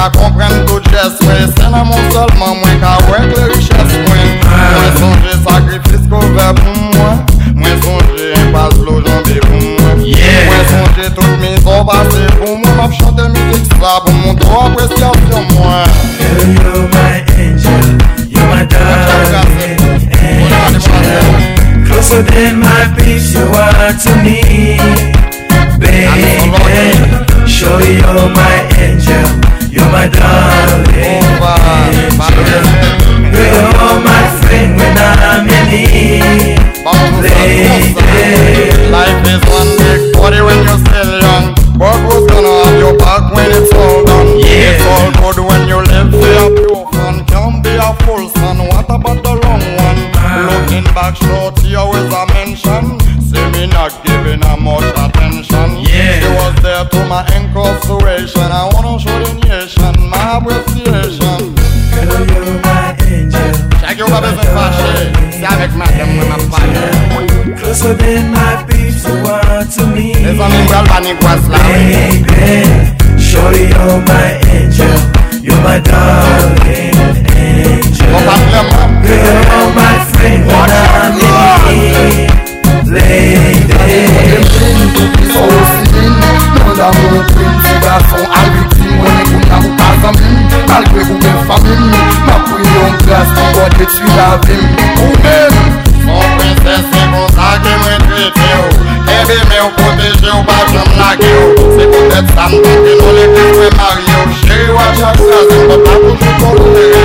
qu'à comprendre tout geste, ouais. C'est dans mon seulement, moi qu'à voir les richesses, moi. Moi songer sacrifice qu'on veut pour moi. Moi songer un passe l'eau jambé pour moi. Moi songer toutes mes eaux passées pour moi. M'a chanté musique ça pour mon droit appréciation, moi. Girl, you're my angel, you're my darling angel. Closer than my peace you are to me, baby. Surely you're my angel, you're my darling angel. Girl, you're my friend when I'm in need, lady. Life is one big party when you're still young, but who's gonna have your back when it's all done? It's all good when you live for your pure fun. Can't be a full son, what about the wrong one? Looking back short, you always a mention. See me not giving her much attention. She was there to my incarceration. I wanna show the nation my appreciation. Girl, you're my angel. Check your babies and fashion. See avec madame when I'm fire. Closer than my peace you are to me, There's an Galvanic was like baby. Surely you're my angel, you're my darling angel. Girl, you're my friend when I'm in need, lady. So sin, non d'amour petit garçon à victime. On écoute à vous pas en mine, malgré vous belle famille. Ma prière en glace, ton God détruit la vie. Ou même, mon princesse c'est comme ça que moi traité. Et bien mais protéger ou pas j'aime la gueule. C'est peut-être ça me tente nous les deux mariés. Chérie ou à chaque fois c'est pas toujours toléré.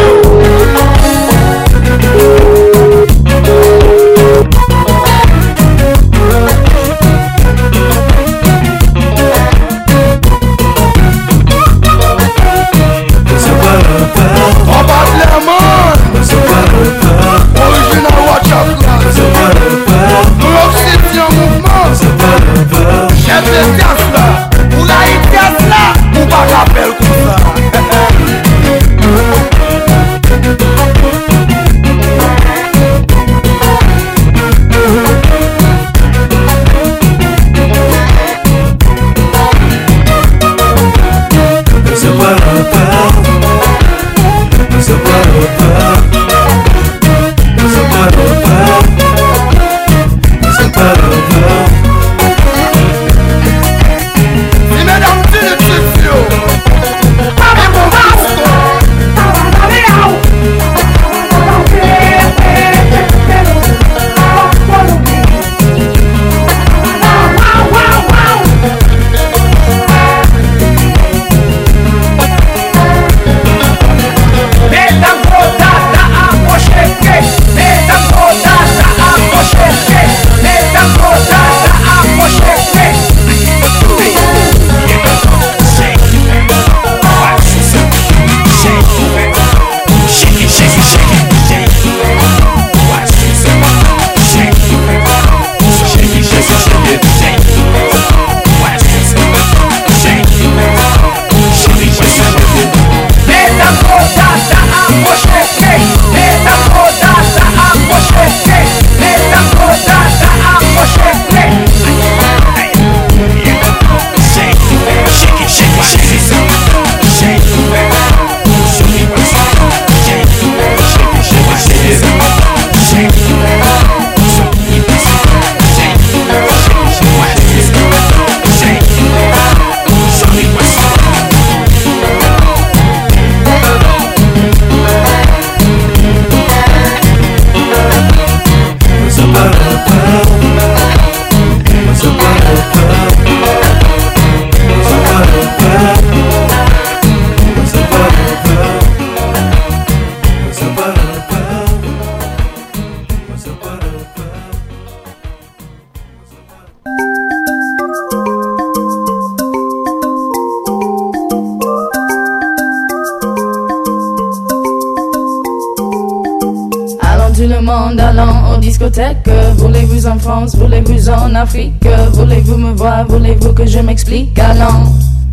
Voulez-vous en France, voulez-vous en Afrique? Voulez-vous me voir, voulez-vous que je m'explique? Allons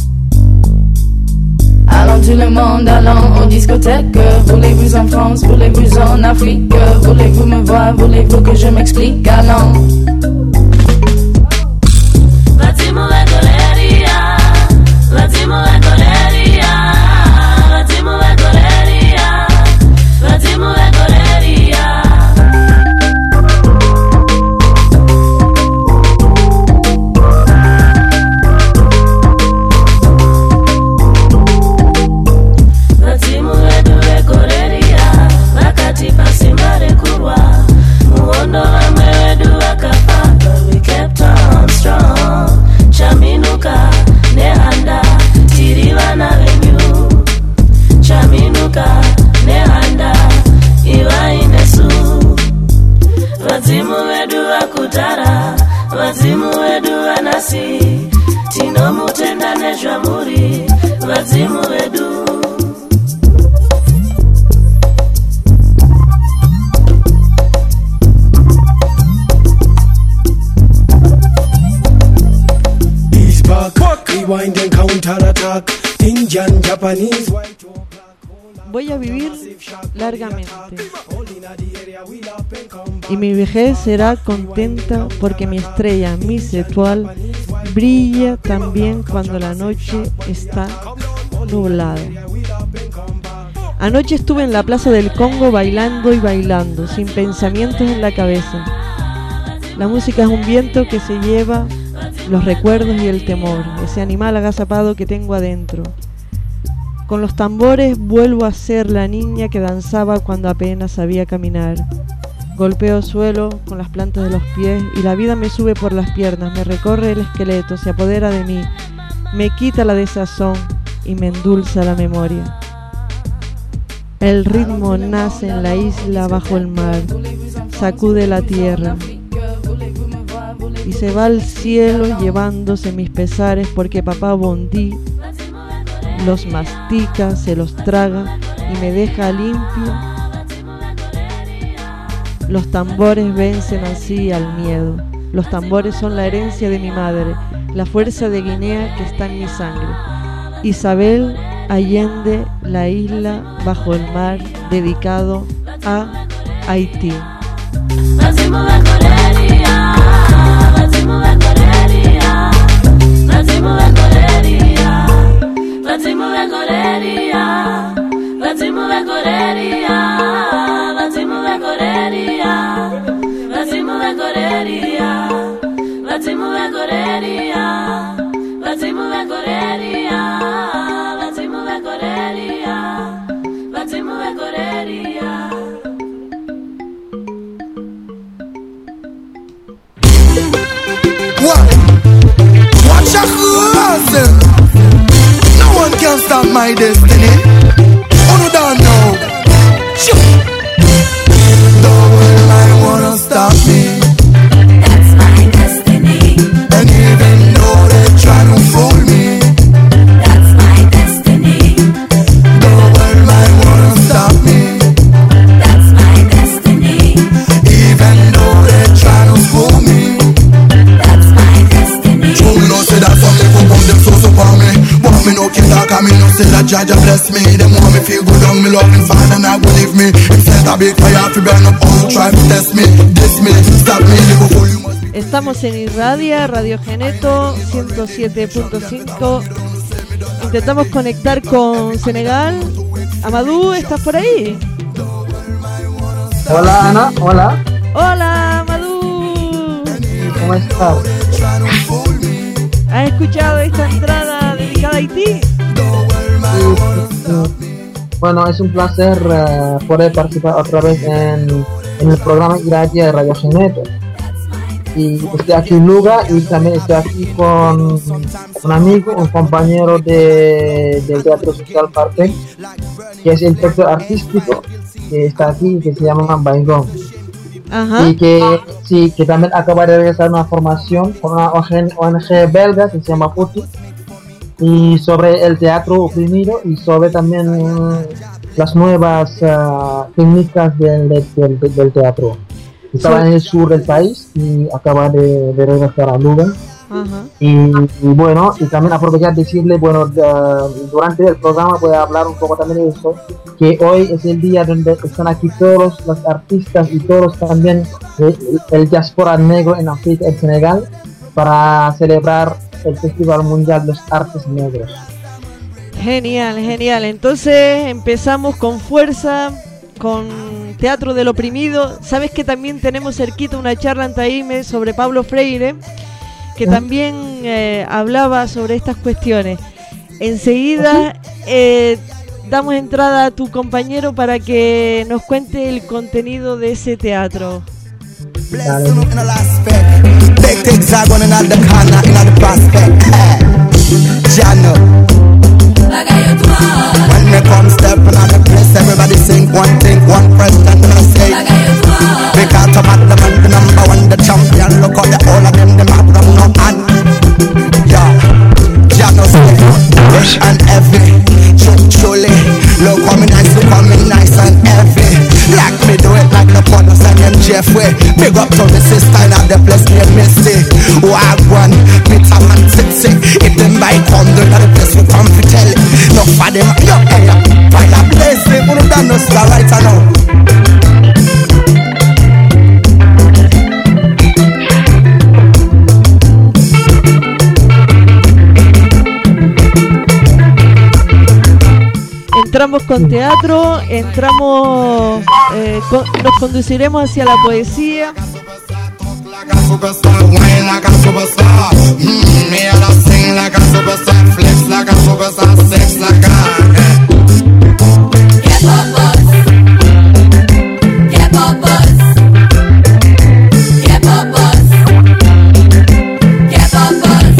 tout le monde, allons aux discothèques. Voulez-vous en France, voulez-vous en Afrique? Voulez-vous me voir, voulez-vous que je m'explique? Allons. Voy a vivir largamente y mi vejez será contenta porque mi estrella, mi Cetual, brilla también cuando la noche está nublada. Anoche estuve en la Plaza del Congo bailando y bailando, sin pensamientos en la cabeza. La música es un viento que se lleva los recuerdos y el temor, ese animal agazapado que tengo adentro. Con los tambores vuelvo a ser la niña que danzaba cuando apenas sabía caminar. Golpeo suelo con las plantas de los pies y la vida me sube por las piernas, me recorre el esqueleto, se apodera de mí, me quita la desazón y me endulza la memoria. El ritmo nace en la isla bajo el mar, sacude la tierra y se va al cielo llevándose mis pesares porque papá Bondi los mastica, se los traga y me deja limpio. Los tambores vencen así al miedo. Los tambores son la herencia de mi madre, la fuerza de Guinea que está en mi sangre. Isabel Allende, la isla bajo el mar, dedicado a Haití. No one can stop my destiny. Oh, no, don't know. The world might wanna stop me. That's my destiny. And even though they try to fool me, that's my destiny. The world might wanna stop me. That's my destiny. Even though they try to fool me, that's my destiny. True, me no say that some people come them so for me. But me no care talk and me no say that Jah bless me. Them want me feel good on me loving father and I believe me. Him set a big fire to burn up all try to test me, diss me, stop me, live for you must be. Estamos en Irradia, Radio Geneto 107.5. Intentamos conectar con Senegal. Amadou, ¿estás por ahí? Hola Ana, hola. Hola Amadou. ¿Cómo estás? ¿Has escuchado esta entrada dedicada a Haití? Sí. Bueno, es un placer poder participar otra vez en el programa Irradia de Radio Geneto. Y estoy aquí en Luga y también estoy aquí con un amigo, un compañero del Teatro Social Parque, que es el director artístico que está aquí, que se llama Baingón. Ajá. Y que también acaba de realizar una formación con una ONG belga que se llama Puti, y sobre el teatro oprimido y sobre también las nuevas técnicas del teatro. Estaba en el sur del país y acaba de regresar a Luga. Y bueno, y también aprovechar de decirle, bueno, durante el programa voy a hablar un poco también de eso, que hoy es el día donde están aquí todos los artistas y todos también el diáspora negro en África, en Senegal, para celebrar el Festival Mundial de los Artes Negros. Genial, genial. Entonces empezamos con fuerza, con Teatro del Oprimido. Sabes que también tenemos cerquita una charla en Taíme sobre Pablo Freire, que también hablaba sobre estas cuestiones. Enseguida damos entrada a tu compañero para que nos cuente el contenido de ese teatro. When me come stepping on the place, everybody sing one thing, one question, and I say because I'm at the man, the number one, the champion. Look at the all of them, the map from no hand. Yeah, Jah no stay and heavy. Hennessy. Wagwan, bitter man tipsy. If them buy condom, that the place will come to tell it. No for them, yo, hey, fire blazing. Who done no star right now? Entramos con teatro, nos conduciremos hacia la poesía. Like a superstar, wine like a superstar. Me and I sing like a superstar, flex like a superstar, sex like a. Get up, buzz. Get up, buzz. Get up, buzz. Get up, buzz.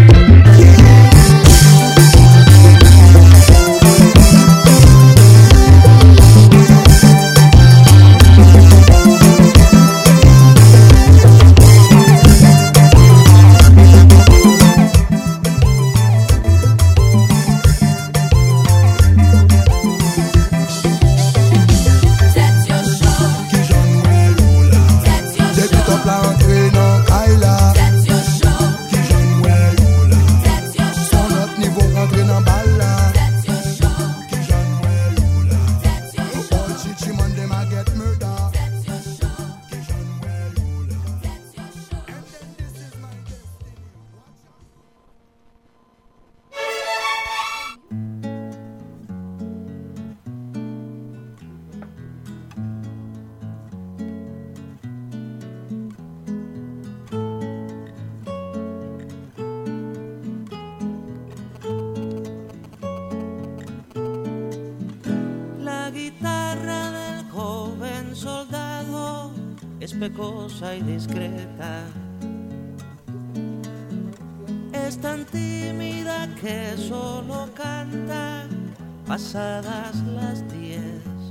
Pecosa y discreta, es tan tímida que solo canta pasadas las 10.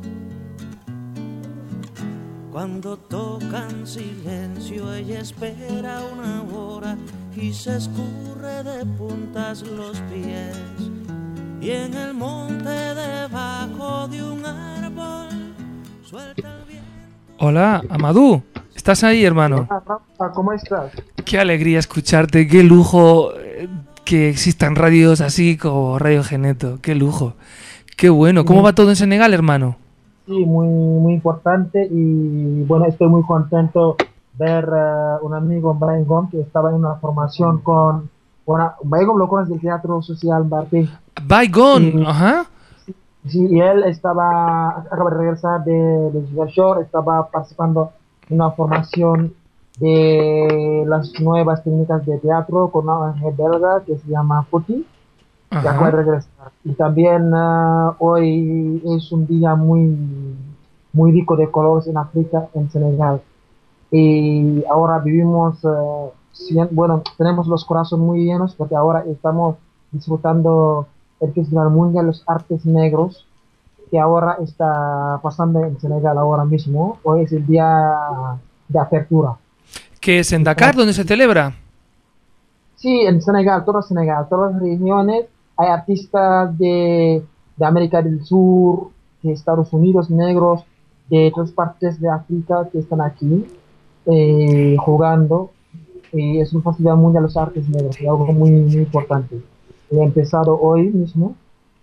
Cuando tocan silencio ella espera una hora y se escurre de puntas los pies. Y en el monte debajo de un árbol suelta el viento. Hola, Amadou. ¿Estás ahí, hermano? Rafa, ¿cómo estás? Qué alegría escucharte, qué lujo que existan radios así como Radio Geneto, qué lujo, qué bueno. ¿Cómo va todo en Senegal, hermano? Sí, muy importante y bueno, estoy muy contento ver un amigo, Brian Gom, que estaba en una formación con... Brian Gom lo conoces del Teatro Social Martín. Bygone, ajá. Sí, y él acaba de regresar de Shore, estaba participando en una formación de las nuevas técnicas de teatro con una ONG belga que se llama Foti, que acaba de regresar. Y también hoy es un día muy rico de colores en África, en Senegal. Y ahora vivimos, tenemos los corazones muy llenos porque ahora estamos disfrutando el Festival Mundial de los Artes Negros, que ahora está pasando en Senegal ahora mismo. Hoy es el día de apertura. ¿Qué es en Dakar, donde se celebra? Sí, en Senegal, todas las regiones. Hay artistas de América del Sur, de Estados Unidos, negros, de otras partes de África que están aquí jugando. Es un Festival Mundial de los Artes Negros, es algo muy importante. He empezado hoy mismo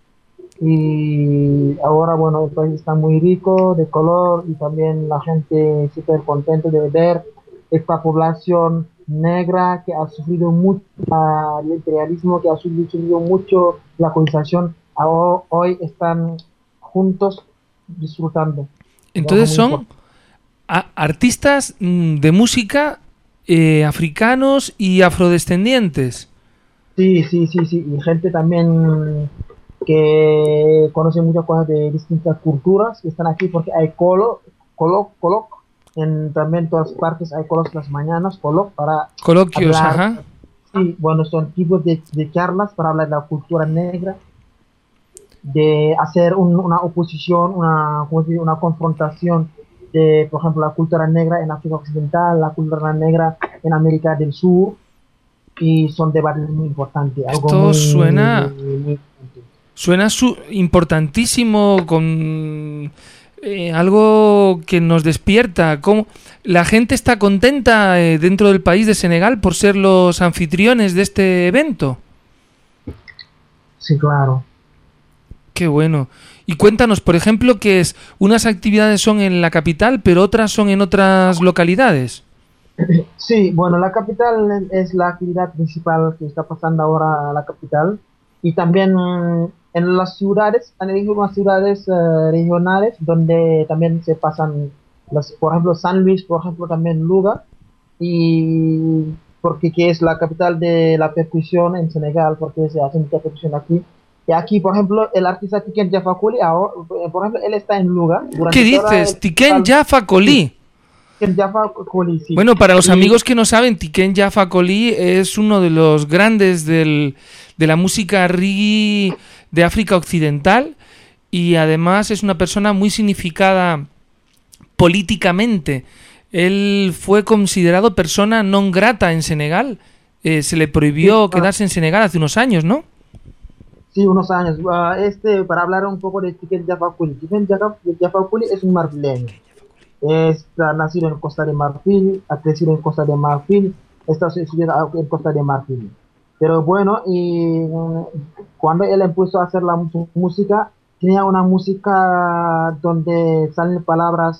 y ahora, bueno, el país está muy rico de color y también la gente súper contenta de ver esta población negra que ha sufrido mucho el imperialismo, que ha sufrido mucho la colonización. Hoy están juntos disfrutando. Entonces son artistas de música africanos y afrodescendientes. Sí, y gente también que conoce muchas cosas de distintas culturas que están aquí porque hay también todas partes hay coloquios las mañanas, para coloquios, hablar. Ajá. Sí, bueno, son tipos de charlas para hablar de la cultura negra, de hacer una oposición, una confrontación de, por ejemplo, la cultura negra en África Occidental, la cultura negra en América del Sur, y son debates muy importantes. Esto suena importantísimo, con algo que nos despierta. ¿Cómo? La gente está contenta dentro del país de Senegal por ser los anfitriones de este evento. Sí, claro. Qué bueno. Y cuéntanos, por ejemplo, que unas actividades son en la capital, pero otras son en otras localidades. Sí, bueno, la capital es la actividad principal que está pasando ahora en la capital. Y también en las ciudades, han elegido unas ciudades regionales donde también se pasan, por ejemplo, San Luis, por ejemplo, también Louga, y porque que es la capital de la percusión en Senegal, porque se hace mucha percusión aquí. Y aquí, por ejemplo, el artista Tiken Jah Fakoly, por ejemplo, él está en Louga. ¿Qué dices? Tiken Jah Fakoly. Tiken Jah Fakoly, sí. Bueno, para los amigos que no saben, Tiken Jah Fakoly es uno de los grandes de la música reggae de África Occidental, y además es una persona muy significada políticamente. Él fue considerado persona non grata en Senegal. Se le prohibió quedarse en Senegal hace unos años, ¿no? Sí, unos años. Para hablar un poco de Tiken Jah Fakoly. Tiken Jah Fakoly es un marfileño. Está nacido en Costa de Marfil, ha crecido en Costa de Marfil, está estudiando en Costa de Marfil. Pero bueno, y cuando él empezó a hacer la música, tenía una música donde salen palabras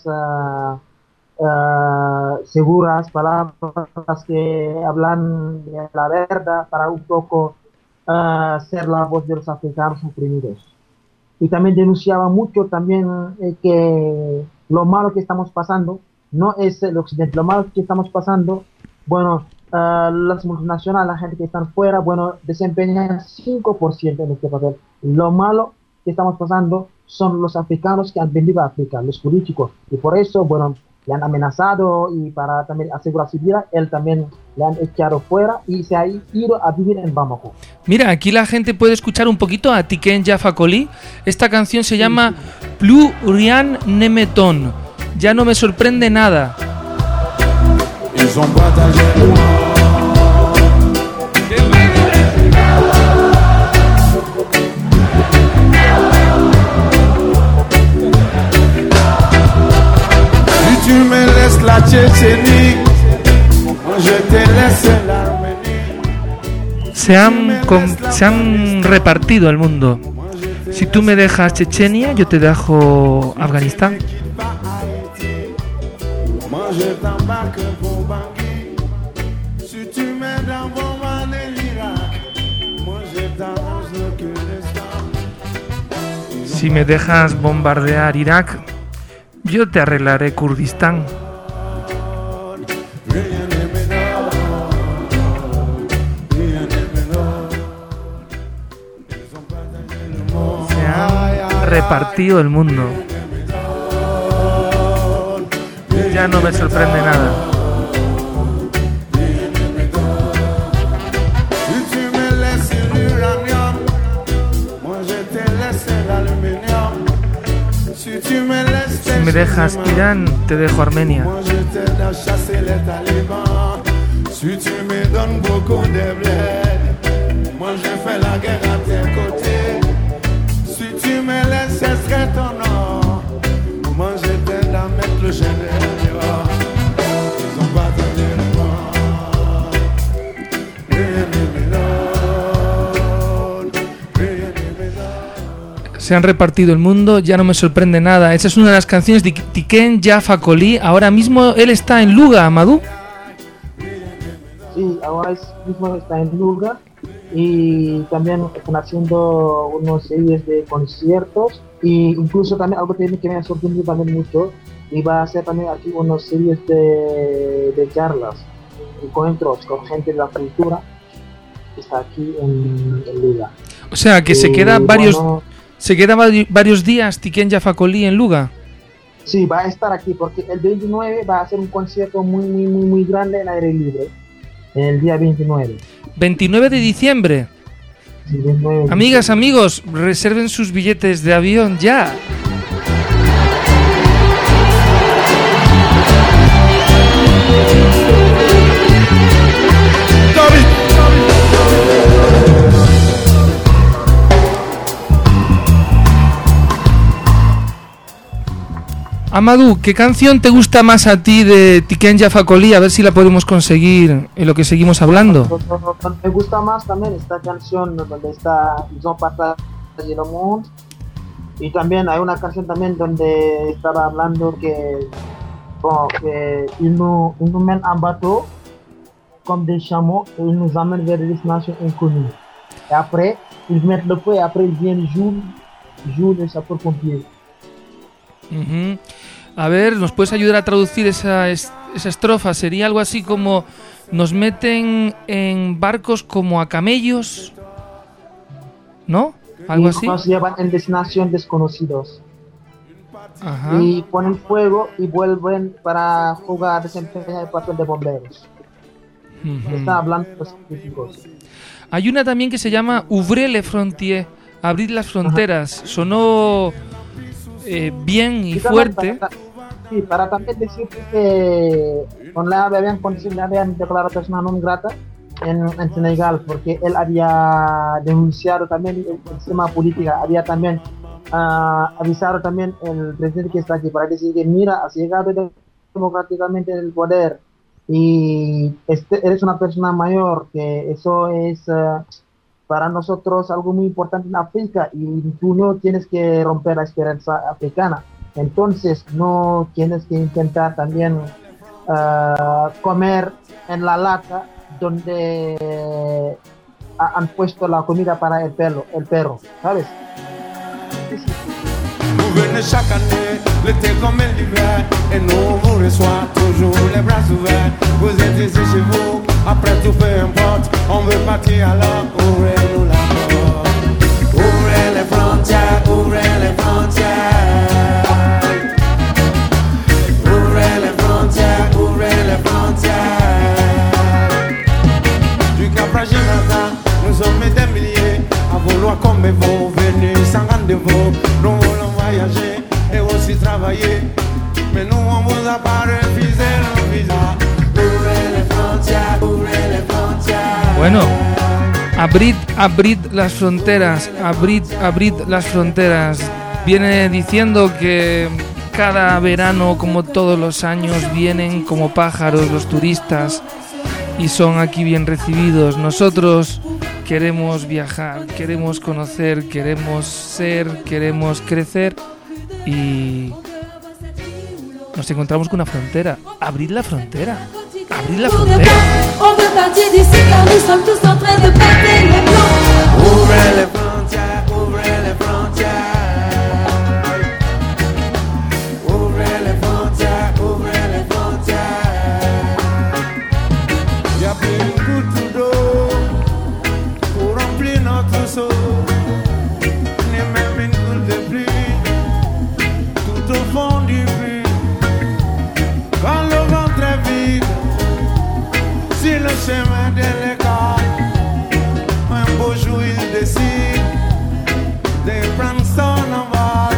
seguras, palabras que hablan de la verdad, para un poco ser la voz de los africanos oprimidos. Y también denunciaba mucho también que lo malo que estamos pasando no es el occidente, lo malo que estamos pasando, bueno, las multinacionales, la gente que están fuera, bueno, desempeñan 5% en este papel. Lo malo que estamos pasando son los africanos que han venido a África, los políticos, y por eso, bueno, le han amenazado, y para también asegurar su vida, él también le han echado fuera y se ha ido a vivir en Bamako. Mira, aquí la gente puede escuchar un poquito a Tiken Jah Fakoly. Esta canción se llama Plus rien ne m'étonne. Ya no me sorprende nada. Tu me laisses la Tchétchénie, je te laisse l'Arménie. Se han repartido el mundo. Si tú me dejas Chechenia, yo te dejo Afganistán. Si me dejas bombardear Irak, yo te arreglaré Kurdistán. Se ha repartido el mundo. Ya no me sorprende nada. Si me dejas Irán, te dejo Armenia. Si tu me donnes beaucoup de bled, moi je fais la guerre à tes côtés. Si tu me laisses, ce serait ton nom. Moi je t'aide à mettre le général. Ils ont pas donné le vent. Se han repartido el mundo, ya no me sorprende nada. Esa es una de las canciones de Tiken Jah Fakoly. Ahora mismo él está en Louga, Amadou. Sí, ahora mismo está en Louga y también están haciendo unos series de conciertos, y incluso también algo que me ha sorprendido también mucho, y va a hacer también aquí unos series de charlas, encuentros con gente de la cultura que está aquí en Louga. O sea que se queda varios días Tiken Jah Fakoly en Louga. Sí, va a estar aquí porque el 29 va a hacer un concierto muy grande en aire libre. El día 29. 29 de diciembre. Sí, 29 de Amigas, diciembre. amigos, reserven sus billetes de avión ya. Amadou, ¿qué canción te gusta más a ti de Tiken Jah Fakoly? A ver si la podemos conseguir en lo que seguimos hablando. Me gusta más también esta canción donde está Ils ont partagé le monde. Y también hay una canción también donde estaba hablando que ils nous mènent en bateau comme des chameaux et ils nous amènent vers des destinations inconnues. Et après, ils mettent le feu et après ils viennent jouer les sapeurs-pompiers. Uh-huh. A ver, ¿nos puedes ayudar a traducir esa estrofa? Sería algo así como: nos meten en barcos como a camellos, ¿no? Algo así. Nos llevan en destinaciones desconocidos. Ajá. Y ponen fuego y vuelven para jugar, desempeñar el papel de bomberos. Uh-huh. Están hablando de los científicos. Hay una también que se llama Ouvrez les frontières, abrir las fronteras. Ajá. Sonó bien y fuerte. Para también decir que habían declarado persona non grata en Senegal, porque él había denunciado también el sistema político, había también avisado también el presidente que está aquí para decir que mira, has llegado democráticamente el poder y eres una persona mayor, que eso es para nosotros algo muy importante en África y tú no tienes que romper la esperanza africana. Entonces no tienes que intentar también comer en la lata donde han puesto la comida para el perro, ¿sabes? Vous venez chaque année, l'été comme l'hiver, et nous vous reçoit toujours les bras ouverts. Vous êtes ici chez vous, après tout peu importe, on veut partir alors, ouvrez-nous la porte. Ouvrez les frontières, ouvrez les frontières. Ouvrez les frontières, ouvrez les frontières. Du Cap à Gibraltar, nous sommes des milliers, à vouloir comme vous, venus sans rendez-vous. Nous voulons voyager et aussi travailler, mais nous on vous a pas refusé le visa. Ouvrez les frontières, ouvrez les frontières. Bueno, abrid las fronteras, abrid las fronteras. Viene diciendo que cada verano, como todos los años, vienen como pájaros los turistas y son aquí bien recibidos. Nosotros queremos viajar, queremos conocer, queremos ser, queremos crecer y nos encontramos con una frontera. Abrid la frontera. Abrid la frontera. Ouvrez les frontières, ouvrez les frontières. Ouvrez les frontières, ouvrez les frontières. Y'a plus une goutte d'eau pour remplir notre seau, ni même une goutte de pluie tout au fond du puits. Quand le ventre est vide, si le chemin délicat, un beau jour il décide de prendre son envol.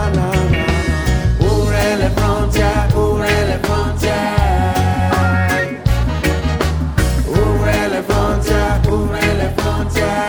Ouvrez les frontières, ouvrez les frontières. Ouvrez les frontières, ouvrez les frontières.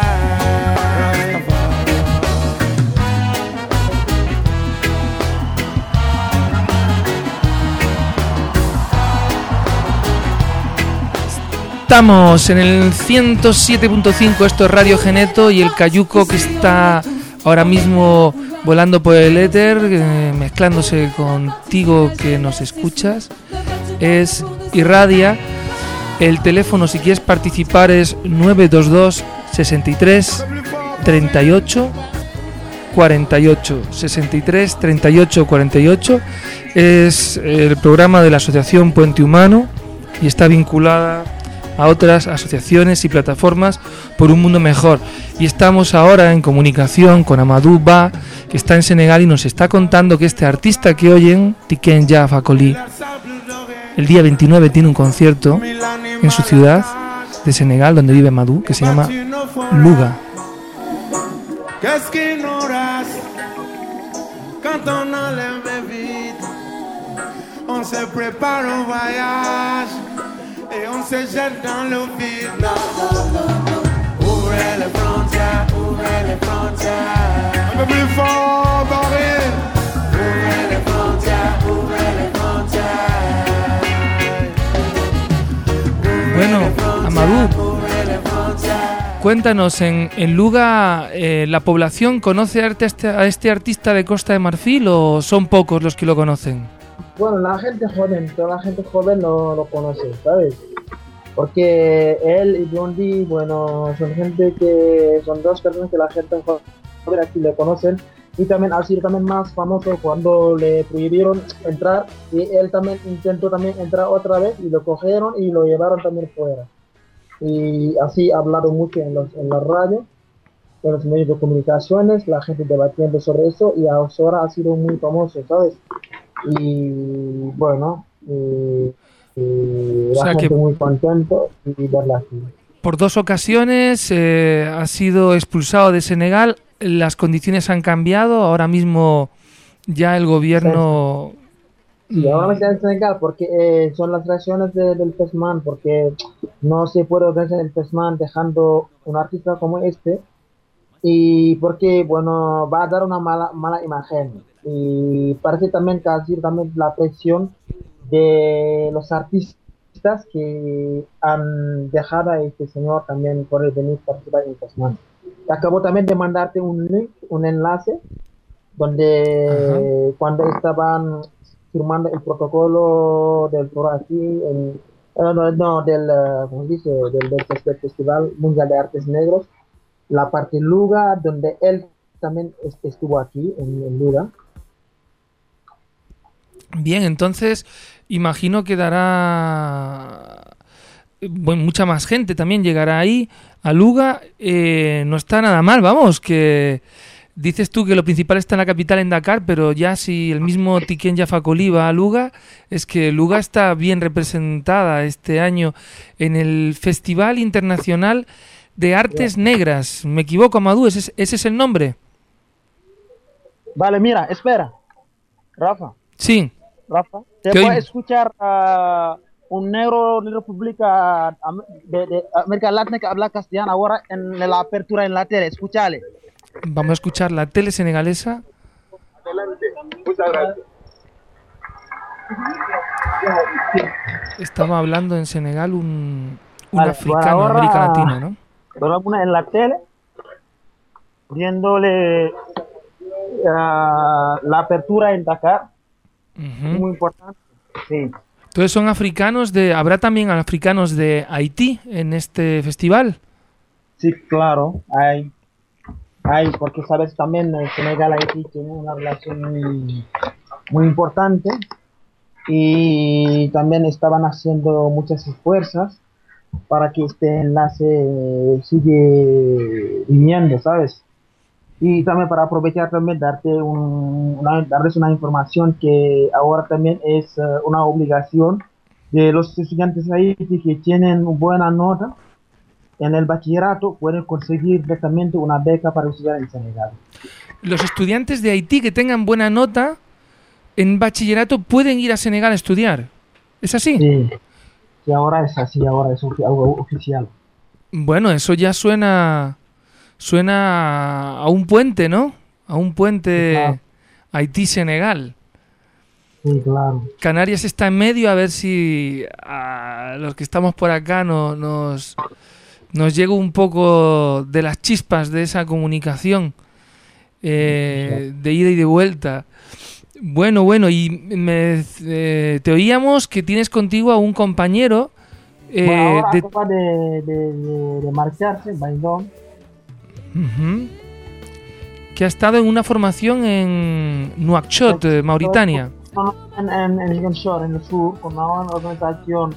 Estamos en el 107.5, esto es Radio Geneto, y el cayuco que está ahora mismo volando por el éter, mezclándose contigo que nos escuchas, es Irradia. El teléfono, si quieres participar, es 922 63 38 48. 63 38 48. Es el programa de la Asociación Puente Humano y está vinculada a otras asociaciones y plataformas por un mundo mejor. Y estamos ahora en comunicación con Amadou Ba, que está en Senegal y nos está contando que este artista que oyen, Tiken Jah Fakoly, el día 29 tiene un concierto en su ciudad de Senegal, donde vive Amadou, que se llama Louga. Qu'est-ce qui nous reste quand on enlève vite? On se prépare au voyage et on se jette dans le vide. Ouvrez les frontières, ouvrez les frontières. Un peu plus fort, Barré. Ouvrez les frontières, ouvrez cuéntanos, en Luga, ¿la población conoce a este artista de Costa de Marfil o son pocos los que lo conocen? Bueno, la gente joven, toda la gente joven lo conoce, ¿sabes? Porque él y Blondie, bueno, son dos personas que la gente joven aquí le conocen. Y también ha sido también más famoso cuando le prohibieron entrar y él también intentó también entrar otra vez y lo cogieron y lo llevaron también fuera. Y así ha hablado mucho en la radio, en los medios de comunicaciones, la gente debatiendo sobre eso y ahora ha sido muy famoso, ¿sabes? Y bueno, la gente muy contento y verla aquí. Por 2 ocasiones ha sido expulsado de Senegal. Las condiciones han cambiado, ahora mismo ya el gobierno... Sí, ahora está en Senegal porque son las reacciones del FESMAN, porque no se puede organizar el FESMAN dejando un artista como este, y porque, bueno, va a dar una mala imagen, y parece también que ha sido también la presión de los artistas que han dejado a este señor también por el venir a participar en el FESMAN. Acabo también de mandarte un link, un enlace, donde cuando estaban firmando el protocolo del foro aquí, del Festival Mundial de Artes Negros, la parte Luga, donde él también estuvo aquí, en Luga. Bien, entonces imagino que dará... Bueno, mucha más gente también llegará ahí a Luga. No está nada mal, vamos, que dices tú que lo principal está en la capital, en Dakar, pero ya si el mismo Tiken Jah Fakoly va a Luga, es que Luga está bien representada este año en el Festival Internacional de Artes Negras. ¿Me equivoco, Amadou? ¿Ese es el nombre? Vale, mira, espera. Rafa. Sí. Rafa, ¿te puede escuchar un negro de República de América Latina que habla castellano ahora en la apertura en la tele? Escúchale. Vamos a escuchar la tele senegalesa. Adelante, muchas gracias. Estaba hablando en Senegal un africano de América Latina, ¿no? Ahora en la tele, viéndole la apertura en Dakar, muy importante. Sí. Entonces son africanos ¿habrá también africanos de Haití en este festival? Sí, claro, hay, porque sabes también Senegal y Haití tienen una relación muy importante y también estaban haciendo muchas esfuerzos para que este enlace sigue viviendo, ¿sabes? Y también para aprovechar también darles una información que ahora también es una obligación de los estudiantes ahí que tienen buena nota en el bachillerato, pueden conseguir directamente una beca para estudiar en Senegal. Los estudiantes de Haití que tengan buena nota en bachillerato pueden ir a Senegal a estudiar. ¿Es así? Sí, ahora es así, ahora es algo oficial. Bueno, eso ya suena a un puente, ¿no? A un puente, claro. Haití-Senegal. Sí, claro. Canarias está en medio, a ver si a los que estamos por acá nos llega un poco de las chispas de esa comunicación de ida y de vuelta. Bueno, y te oíamos que tienes contigo a un compañero ahora acaba de marcharse, Baidón. Que ha estado en una formación en Nouakchott, Mauritania. En Ziguinchor, en el sur, con una organización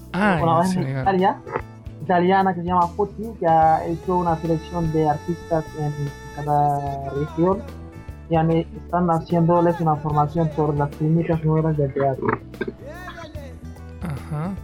italiana que se llama Futi, que ha hecho una selección de artistas en cada región y están haciéndoles una formación sobre las técnicas nuevas del teatro. Ajá.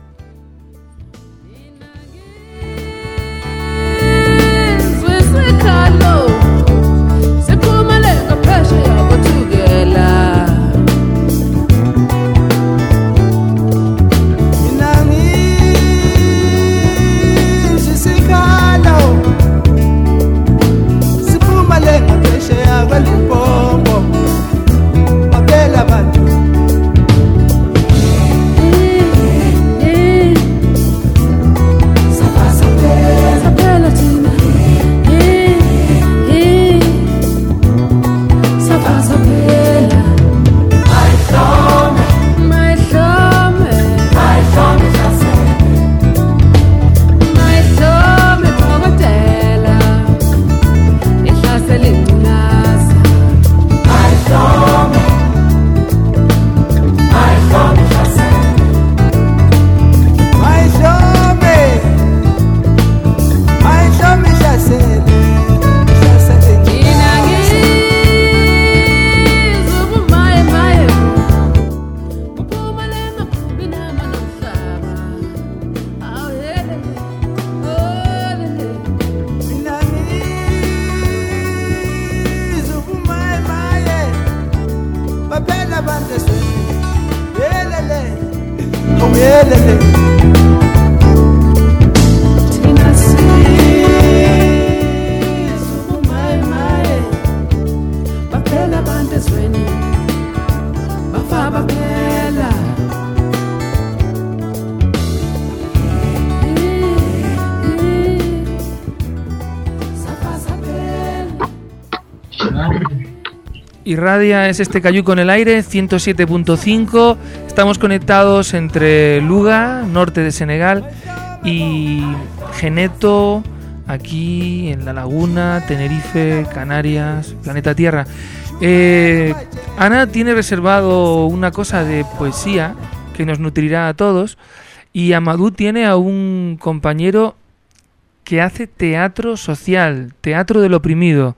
Irradia es este Cayuco en el aire, 107.5. Estamos conectados entre Luga, norte de Senegal, y Geneto, aquí en La Laguna, Tenerife, Canarias, planeta Tierra. Ana tiene reservado una cosa de poesía que nos nutrirá a todos, y Amadou tiene a un compañero que hace teatro social, teatro del oprimido.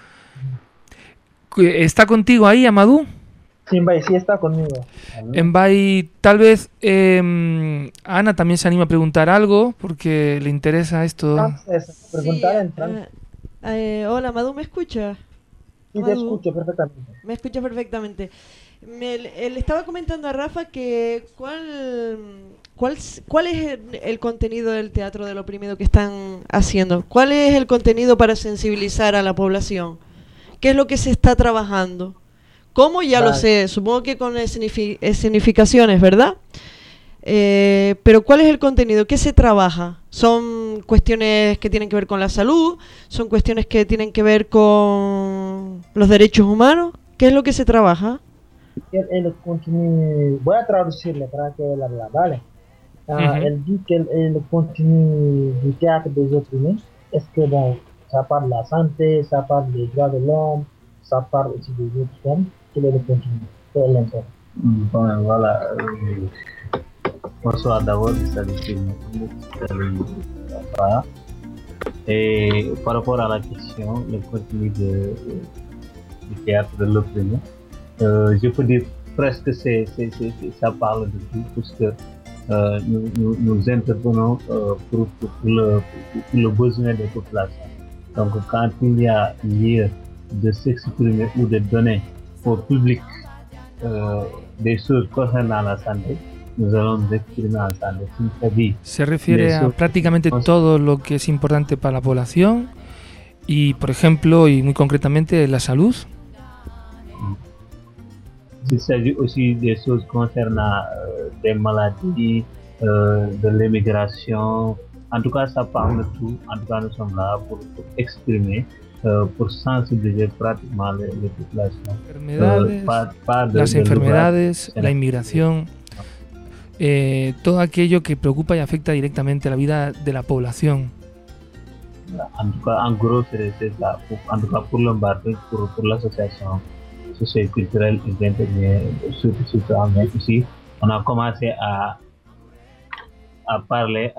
¿Está contigo ahí, Amadou? Sí, Mbai, sí está conmigo. Mbai, tal vez Ana también se anima a preguntar algo porque le interesa esto. Preguntar hola, Amadou, ¿me escucha? Sí, te escucho perfectamente. Me escucha perfectamente. Le estaba comentando a Rafa que ¿cuál es el contenido del teatro del oprimido que están haciendo? ¿Cuál es el contenido para sensibilizar a la población? ¿Qué es lo que se está trabajando? ¿Cómo? Ya lo sé, supongo que con escenificaciones, ¿verdad? Pero ¿cuál es el contenido? ¿Qué se trabaja? ¿Son cuestiones que tienen que ver con la salud? ¿Son cuestiones que tienen que ver con los derechos humanos? ¿Qué es lo que se trabaja? Voy a traducirle para que él habla, ¿vale? Elle dit que le contenu du théâtre des opprimés, est-ce que bon, ça parle de la santé, ça parle des droits de l'homme, ça parle aussi des autres thèmes. Quel est le contenu? Quel est l'intérêt? Bon, voilà. Bonsoir d'abord, et par rapport à la question, le contenu du théâtre de l'opprimé, je peux dire presque ça parle de tout, puisque nous intervenons pour le besoin des populations. Donc quand il y a lieu de s'exprimer ou de donner au public des choses concernant la santé, nous allons nous exprimer en santé. Se refiere a prácticamente todo lo que es importante para la población y, por ejemplo, y muy concretamente, la salud. Il s'agit aussi des choses concernant des maladies, de l'immigration. En tout cas, ça parle de tout. En tout cas, nous sommes là pour exprimer, pour sensibiliser pratiquement les populations. Las enfermedades, la inmigración, todo aquello que preocupa y afecta directamente a la vida de la población. En tout cas, en gros, c'est ça. En tout cas, pour l'embarquer, pour l'association socio-culturelle, ils interviennent surtout en mai aussi. On a commencé à parler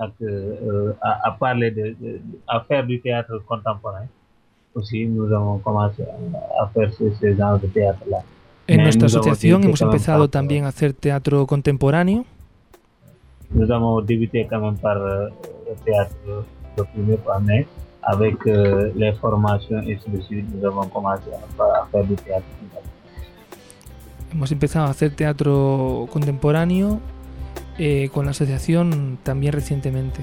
à faire du théâtre contemporain. Aussi, nous avons commencé à faire ce genre de théâtre-là. En nuestra asociación hemos empezado también a hacer teatro contemporáneo. Nous avons débuté quand même par le théâtre le premier année. Avec les formations et ainsi de suite, nous avons commencé à faire du théâtre. Hemos empezado a hacer teatro contemporáneo con la asociación también recientemente.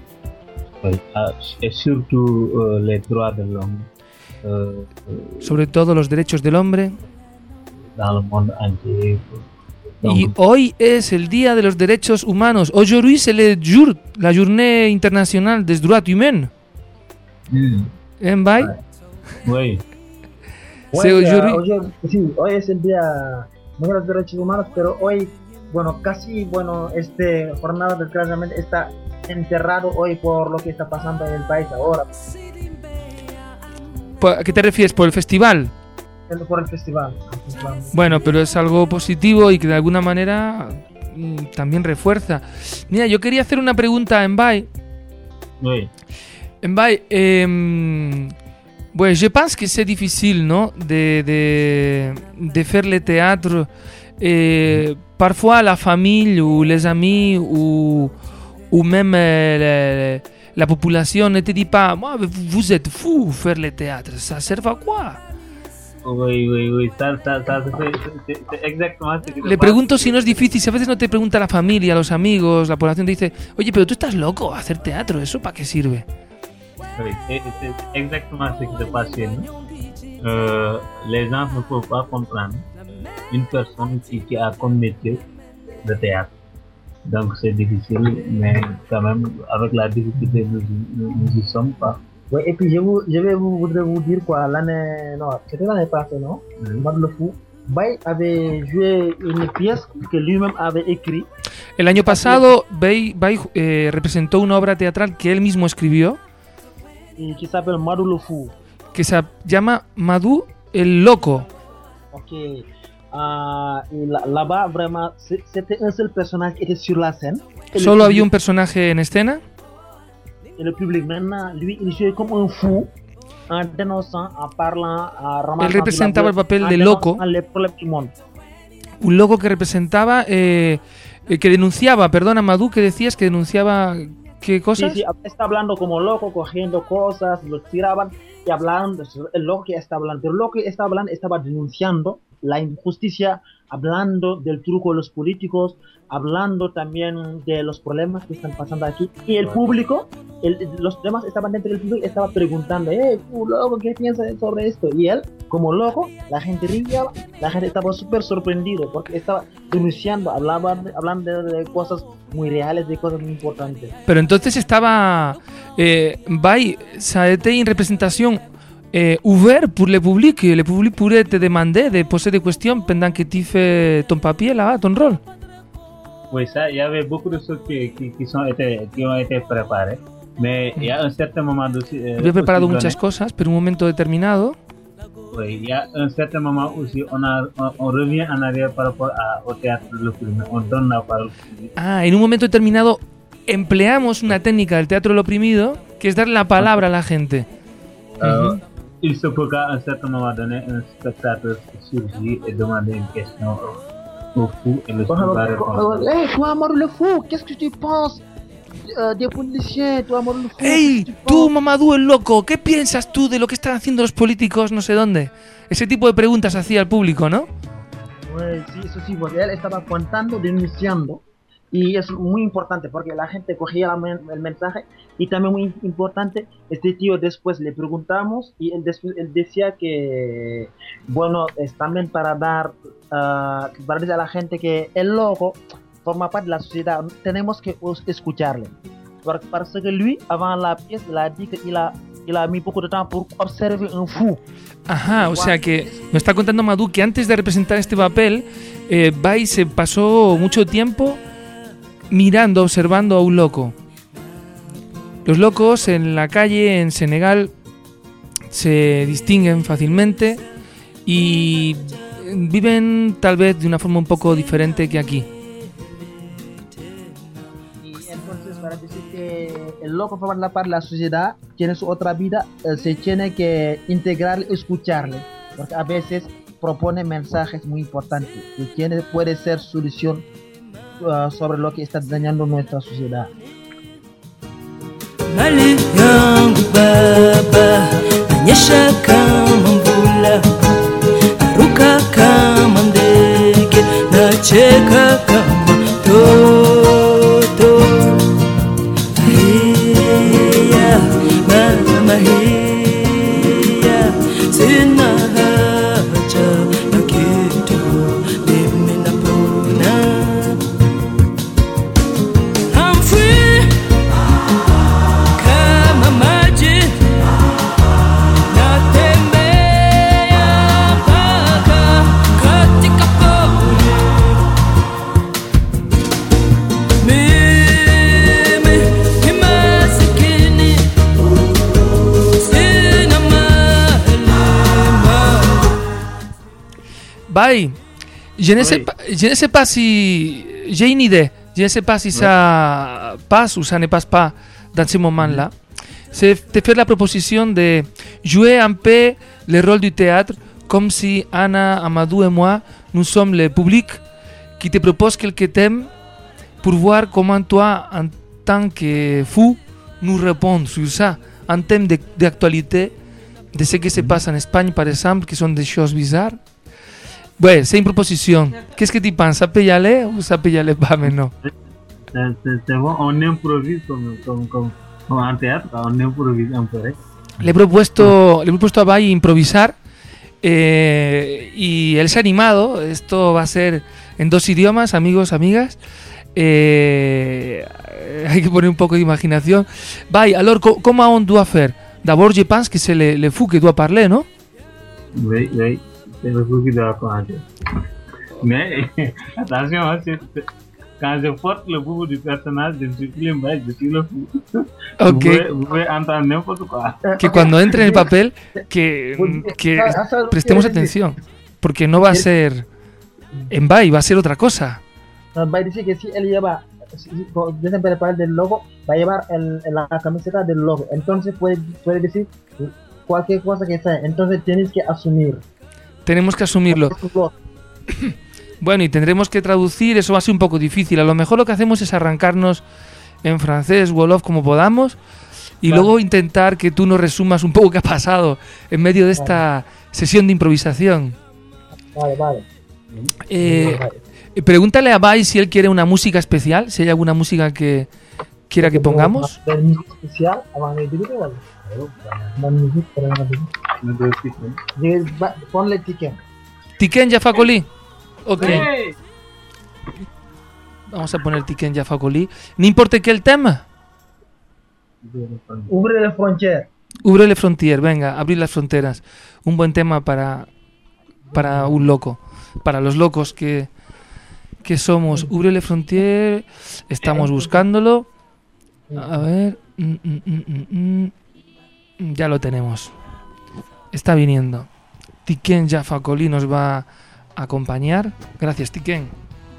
Et surtout les droits de l'homme. Sobre todo los derechos del hombre. Dans le monde entier. Y hoy es el Día de los Derechos Humanos. Aujourd'hui c'est la Journée internationale des droits humains. Mbai? Oui. Sí, hoy es el día de los derechos humanos, pero hoy, jornada desgraciadamente está enterrado hoy por lo que está pasando en el país ahora. ¿A qué te refieres? ¿Por el festival? Por el festival. Bueno, pero es algo positivo y que de alguna manera también refuerza. Mira, yo quería hacer una pregunta a Mbaye. Oui. Mbaye, je pense que c'est difficile, non, de faire le théâtre. Parfois, la famille ou les amis ou même la population ne te dit pas, vous êtes fou, faire le théâtre, ça sert à quoi? Oui, ça c'est exactement ce que Le pregunto si no es difícil, si a veces no te pregunta la familia, los amigos, la población te dice, oye, pero tú estás loco, hacer teatro, ¿eso para qué sirve? Oui, c'est exactement ce qui se passe chez nous. Les gens ne peuvent pas comprendre une personne qui a comme métier le théâtre. Donc c'est difficile, mais quand même, avec la difficulté, nous y sommes pas. Oui, et puis je voudrais vous dire quoi, c'était l'année passée, non? Madou Le Fou, Bay avait joué une pièce que lui-même avait écrite. El año pasado, Bay representó una obra teatral que él mismo escribió. Y qui s'appelle Madou Le Fou. Que se llama Madou el Loco. Ok. Et là-bas, vraiment, c'était un seul personnage qui était sur la scène. Solo había un personaje en escena. Et le public, maintenant, lui, il jouait comme un fou, en dénonçant, en parlant, en ramassant. Él representaba el papel de loco. Un loco que representaba, que denunciaba, perdona, Madou, que decías que denunciaba, ¿qué cosas? Sí, está hablando como loco, cogiendo cosas, lo tiraban y hablando, el loco que está hablando, pero el loco que está hablando estaba denunciando la injusticia, hablando del truco de los políticos, hablando también de los problemas que están pasando aquí. Y el público, los demás estaban dentro del público, estaba preguntando, loco, ¿qué piensas sobre esto? Y él, como loco, la gente reía, la gente estaba súper sorprendido porque estaba denunciando, hablando de cosas muy reales, de cosas muy importantes. Pero entonces estaba Bay, ça a été une représentation ouverte pour le public pourrait te demander de poser des questions pendant que tu fais ton papier là, ton rôle. Oui, ça, il y avait beaucoup de choses qui ont été préparées, mais il y a un certain moment aussi. Había preparado muchas cosas, pero en un momento determinado. Oui, il y a un certain moment aussi, on revient en arrière par rapport au théâtre Le Opprimé, on donne la parole. En un momento determinado empleamos una técnica del teatro del oprimido, que es dar la palabra a la gente. Il se peut qu'à un certain moment donné, un spectateur surgit et demande une question au fou et le fou va répondre. Toi, Madou Le Fou, qu'est-ce que tu penses des policiers? Toi, Madou Le Fou. Tú, Mamadou el Loco, ¿qué piensas tú de lo que están haciendo los políticos no sé dónde? Ese tipo de preguntas hacía al público, ¿no? Sí, eso sí, porque él estaba contando, denunciando. Y es muy importante porque la gente cogía el mensaje. Y también muy importante, este tío después le preguntamos y él decía que, bueno, es también para decir a la gente que el loco forma parte de la sociedad, tenemos que escucharle. Parce que lui, avant la pièce, il a dit qu'il a mis beaucoup de temps pour observer un fou. Ajá, o sea que me está contando Madou que antes de representar este papel, Bay se pasó mucho tiempo mirando, observando a un loco. Los locos en la calle en Senegal se distinguen fácilmente y viven tal vez de una forma un poco diferente que aquí. Y entonces, para decir que el loco forma parte de la sociedad, tiene su otra vida, se tiene que integrarle, escucharle, porque a veces propone mensajes muy importantes y puede ser solución sobre lo que está dañando nuestra sociedad. Mali yangu baba, anyesha kama mvula, naruka kama ndege, nacheka kama toto. Hiya, mama hiya, sina haja na kitu, mimi napona. I'm free. Kama maji natembea Bye. Je ne sais pas si... J'ai une idée. Je ne sais pas si ça passe ou ça ne passe pas dans ce moment-là. C'est de faire la proposition de jouer un peu le rôle du théâtre comme si Anna, Amadou et moi, nous sommes le public qui te propose quelques thèmes pour voir comment toi, en tant que fou, nous répondre sur ça. Un thème d'actualité, de ce qui se passe en Espagne, par exemple, qui sont des choses bizarres. Ouais, c'est une proposition. Qu'est-ce que tu penses? Ça peut y aller ou ça peut y aller pas maintenant? C'est bon, on improvise comme en théâtre, on improvise un peu. Le he propuesto a Bai improvisar y él se ha animado. Esto va a ser en 2 idiomas, amigos, amigas. Hay que poner un poco de imaginación. Bai, alors, comment on doit faire? D'abord, je pense que c'est le fou que doit parler, non? Oui, c'est le fou qui doit commencer. Mais attention, quand je porte le bout du personnage, je ne suis plus un Bai, je suis le fou. Okay. Vous pouvez entendre n'importe quoi. Que cuando entre en el papel, que prestemos atención, porque no va a ser en Bai, va a ser otra cosa. Bai dice que si él lleva, desde el papel del logo, va a llevar la camiseta del logo. Entonces puede decir cualquier cosa que sea. Entonces tienes que asumir. Tenemos que asumirlo. Bueno, y tendremos que traducir, eso va a ser un poco difícil. A lo mejor lo que hacemos es arrancarnos en francés, Wolof, como podamos, y luego intentar que tú nos resumas un poco qué ha pasado en medio de esta sesión de improvisación. Vale. Pregúntale a Bai si él quiere una música especial, si hay alguna música que quiera que pongamos. Especial, ponle Tiken. Tiken Jaffa Coli. Ok. Vamos a poner Tiken Jaffa Coli. No importa qué el tema. Ouvre les frontières. Ouvre les frontières, venga, abrir las fronteras. Un buen tema para un loco. Para los locos que somos. Ouvre les frontières. Estamos buscándolo. A ver. Ya lo tenemos. Está viniendo. Tiken Jaffa Coli nos va a acompañar. Gracias, Tiken.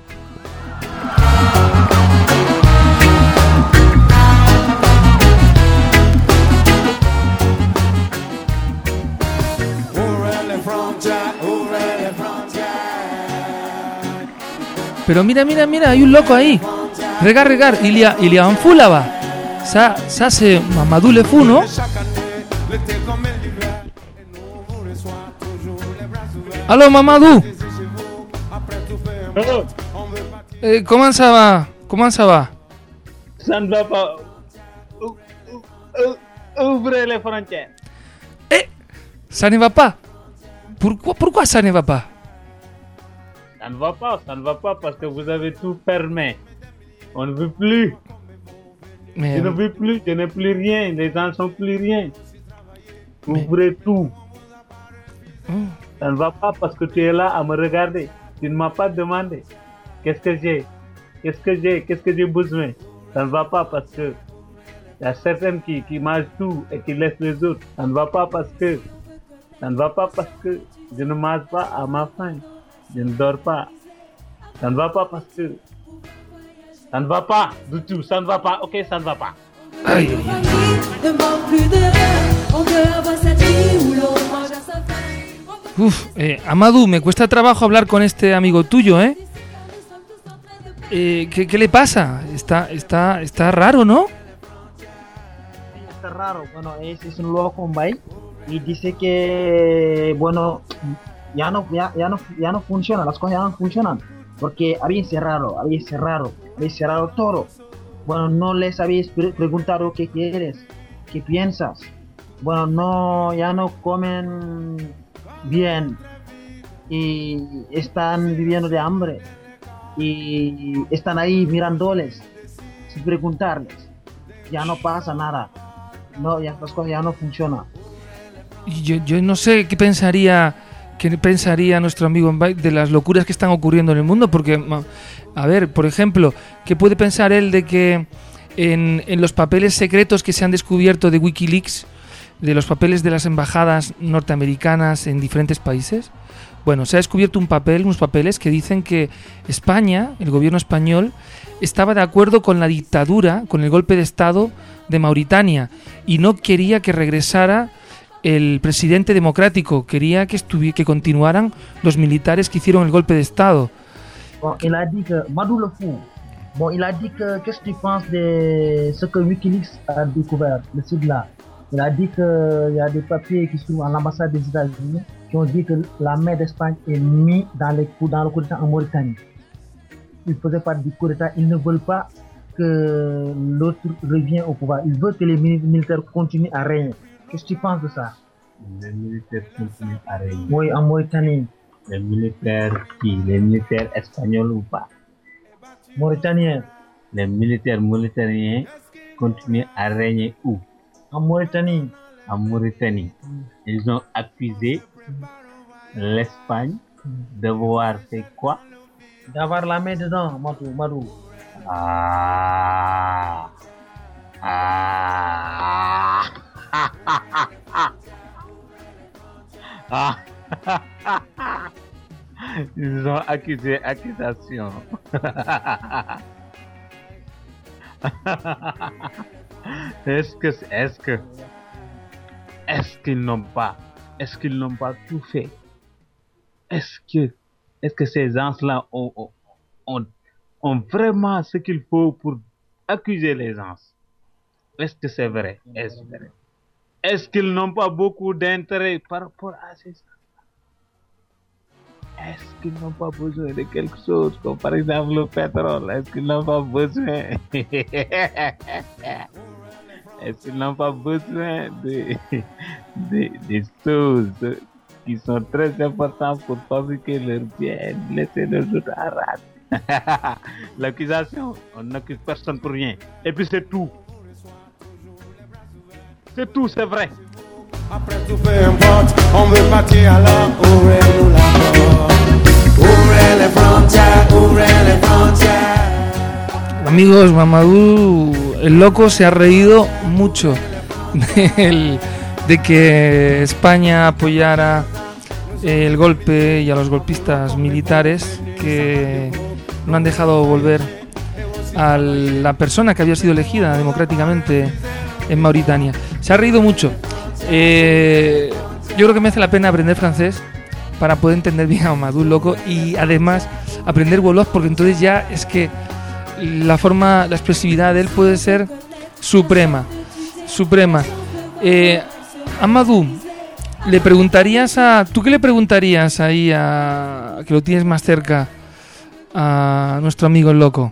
Pero mira, hay un loco ahí. Regar, il y a un fou là-bas. Ça c'est Mamadou le fou, non? Allô, Mamadou. Comment ça va? Ça ne va pas. Ouvrez les frontières. Ça ne va pas. Pourquoi ça ne va pas? Ça ne va pas parce que vous avez tout fermé. On ne veut plus. Mais je ne veux plus, je n'ai plus rien. Les gens ne sont plus rien. Ouvrez tout. Ça ne va pas parce que tu es là à me regarder. Tu ne m'as pas demandé qu'est-ce que j'ai besoin. Ça ne va pas parce que il y a certaines qui mangent tout et qui laissent les autres. Ça ne va pas parce que je ne mange pas à ma faim. Je ne dors pas. Ça ne va pas parce que ça ne va pas du tout. Ça ne va pas. Ok, ça ne va pas. Ay. Uf, Amadou, me cuesta trabajo hablar con este amigo tuyo, ¿eh? ¿Qué le pasa? Está raro, ¿no? Está raro. Bueno, es un loco con Bai y dice que, bueno, ya no funciona, las cosas ya no funcionan porque habéis cerrado todo. Bueno, no les habéis preguntado qué quieres, qué piensas. Bueno, ya no comen bien y están viviendo de hambre y están ahí mirándoles sin preguntarles. Ya no pasa nada. No, ya las cosas ya no funcionan. Yo no sé qué pensaría nuestro amigo Mbai de las locuras que están ocurriendo en el mundo, porque, a ver, por ejemplo, ¿qué puede pensar él de que en los papeles secretos que se han descubierto de Wikileaks, de los papeles de las embajadas norteamericanas en diferentes países, Bueno, se ha descubierto unos papeles que dicen que España, el gobierno español, estaba de acuerdo con la dictadura, con el golpe de Estado de Mauritania, y no quería que regresara el presidente democrático, quería que continuaran los militares que hicieron el golpe de Estado. Bon, il a dit que Madou le fou. Bon, il a dit que qu'est-ce que tu penses de ce que Wikileaks a découvert, le site là. Il a dit qu'il y a des papiers qui se trouvent à l'ambassade des États-Unis qui ont dit que la main d'Espagne est mise dans le coup d'État en Mauritanie. Ils faisaient partie du coup d'État, ils ne veulent pas que l'autre revienne au pouvoir. Ils veulent que les militaires continuent à régner. Qu'est-ce que tu penses de ça? Les militaires continuent à régner. Oui, en Mauritanie. Les militaires qui? Les militaires espagnols ou pas? Mauritaniens. Les militaires mauritaniens continuent à régner où? En Mauritanie. En Mauritanie. Ils ont accusé l'Espagne d'avoir fait quoi? D'avoir la main dedans, Madou. Ah. Ah. Ah. Ils ont accusation. Est-ce qu'ils n'ont pas tout fait? Est-ce que ces gens-là ont vraiment ce qu'il faut pour accuser les gens? Est-ce que c'est vrai? Est-ce vrai? Est-ce qu'ils n'ont pas beaucoup d'intérêt par rapport à ces gens? Est-ce qu'ils n'ont pas besoin de quelque chose comme par exemple le pétrole? Est-ce qu'ils n'ont pas besoin? Est-ce qu'ils n'ont pas besoin des choses qui sont très importantes pour fabriquer leurs biens, laisser leurs autres à rate? L'accusation, on n'accuse personne pour rien. Et puis c'est tout. C'est tout, c'est vrai. Après tout, peu importe, on veut partir alors, ouvrez-nous la porte. Ouvrez les frontières. Amigos, Mamadou, el loco se ha reído mucho de que España apoyara el golpe y a los golpistas militares que no han dejado volver a la persona que había sido elegida democráticamente en Mauritania. Se ha reído mucho. Yo creo que merece la pena aprender francés para poder entender bien a Mamadou loco y además aprender wolof, porque entonces ya es que la expresividad de él puede ser suprema. Amadou, ¿tú qué le preguntarías ahí que lo tienes más cerca a nuestro amigo el loco?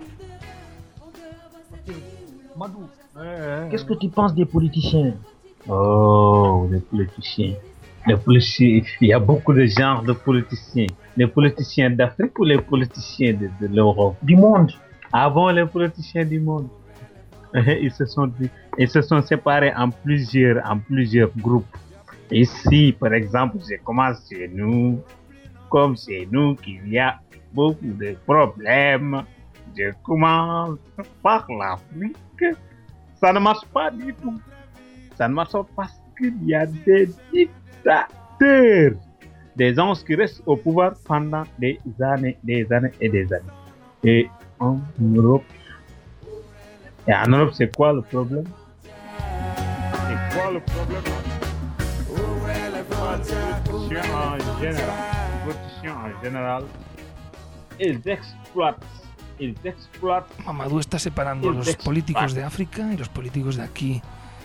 Madou, qu'est-ce que tu penses des politiciens? Oh, les politiciens. Il y a beaucoup de genres de politiciens. Les politiciens d'Afrique ou les politiciens de l'Europe? Du monde. Avant, les politiciens du monde. Ils se sont séparés en plusieurs groupes. Ici, par exemple, je commence chez nous, qu'il y a beaucoup de problèmes. Je commence par l'Afrique. Ça ne marche pas du tout. Ça ne marche pas parce qu'il y a des dictateurs, des gens qui restent au pouvoir pendant des années et des années. Et en Europe, c'est quoi le problème? Les politiciens en général, ils exploitent. Mamadou está separando los políticos de África y los políticos de aquí.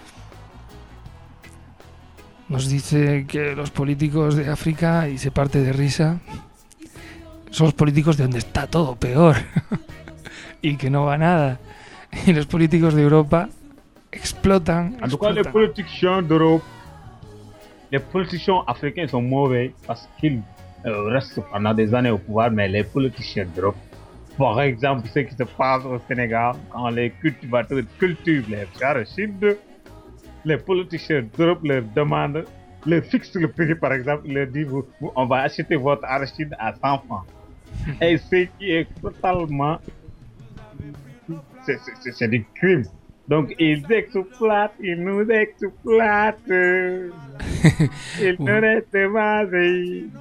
Nos dice que los políticos de África, y se parte de risa, son los políticos de donde está todo peor y que no va nada. Y los políticos de Europa explotan. En tout cas, les politiciens d'Europe, les politiciens africains sont mauvais parce qu'ils restent pendant des années au pouvoir, mais les politiciens d'Europe, par exemple, ce qui se passe au Sénégal, quand les cultivateurs cultivent les arachides, les politiciens d'Europe leur demandent, leur fixent le prix, par exemple, ils leur disent on va acheter votre arachide à 100 francs. Et ce qui est totalement, c'est du crime. Donc ils exploitent, ils nous exploitent. Ils nous restent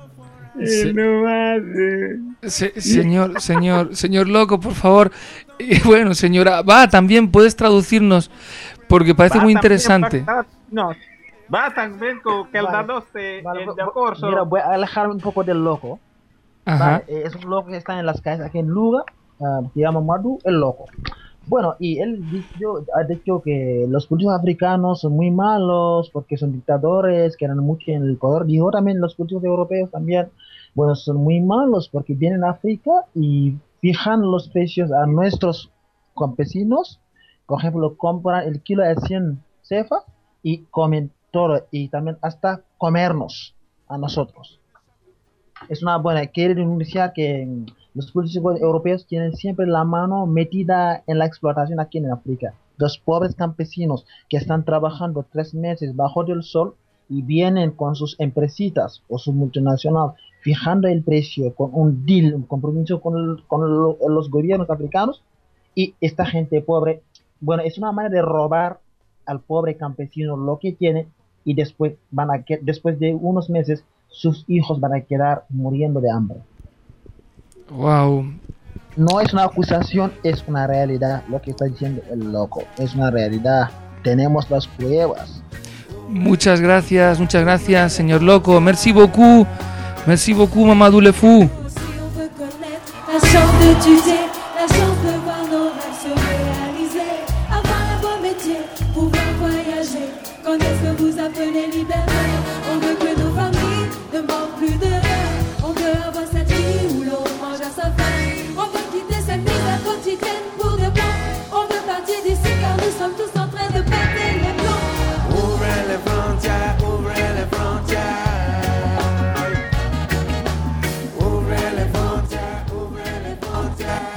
Señor loco, por favor. Bueno, señora, también puedes traducirnos, porque parece muy interesante. No, va también con que el dados de corso. Mira, voy a alejarme un poco del loco. Ajá. Vale, es un loco que está en las calles aquí en Luga, se llama Madu el loco. Bueno, y él ha dicho que los cultivos africanos son muy malos porque son dictadores, que eran mucho en el poder. Dijo también los cultivos europeos también, bueno, son muy malos porque vienen a África y fijan los precios a nuestros campesinos. Por ejemplo, compran el kilo de 100 cefas y comen todo y también hasta comernos a nosotros. Es una buena, quiere denunciar que los políticos europeos tienen siempre la mano metida en la explotación aquí en África. Los pobres campesinos que están trabajando 3 meses bajo el sol y vienen con sus empresitas o su multinacional fijando el precio con un deal, un compromiso con los gobiernos africanos, y esta gente pobre, bueno, es una manera de robar al pobre campesino lo que tiene, y después después de unos meses sus hijos van a quedar muriendo de hambre. Wow. No es una acusación, es una realidad. Lo que está diciendo el loco es una realidad. Tenemos las pruebas. Muchas gracias, señor loco. Merci beaucoup, Mamadou Le Fou. La chance d'étudier, la chance de voir nos rêves se réaliser, avoir un beau métier, pouvoir voyager, connaître ce que vous appelez liberté. On veut que nos familles ne manquent plus de rien. On veut avoir cette vie où l'on mange à sa faim. On veut quitter cette misère quotidienne pour de bon. On veut partir d'ici car nous sommes tous en train de péter les plombs. Ouvrez les frontières, ouvrez les frontières. Ouvrez les frontières, ouvrez les frontières.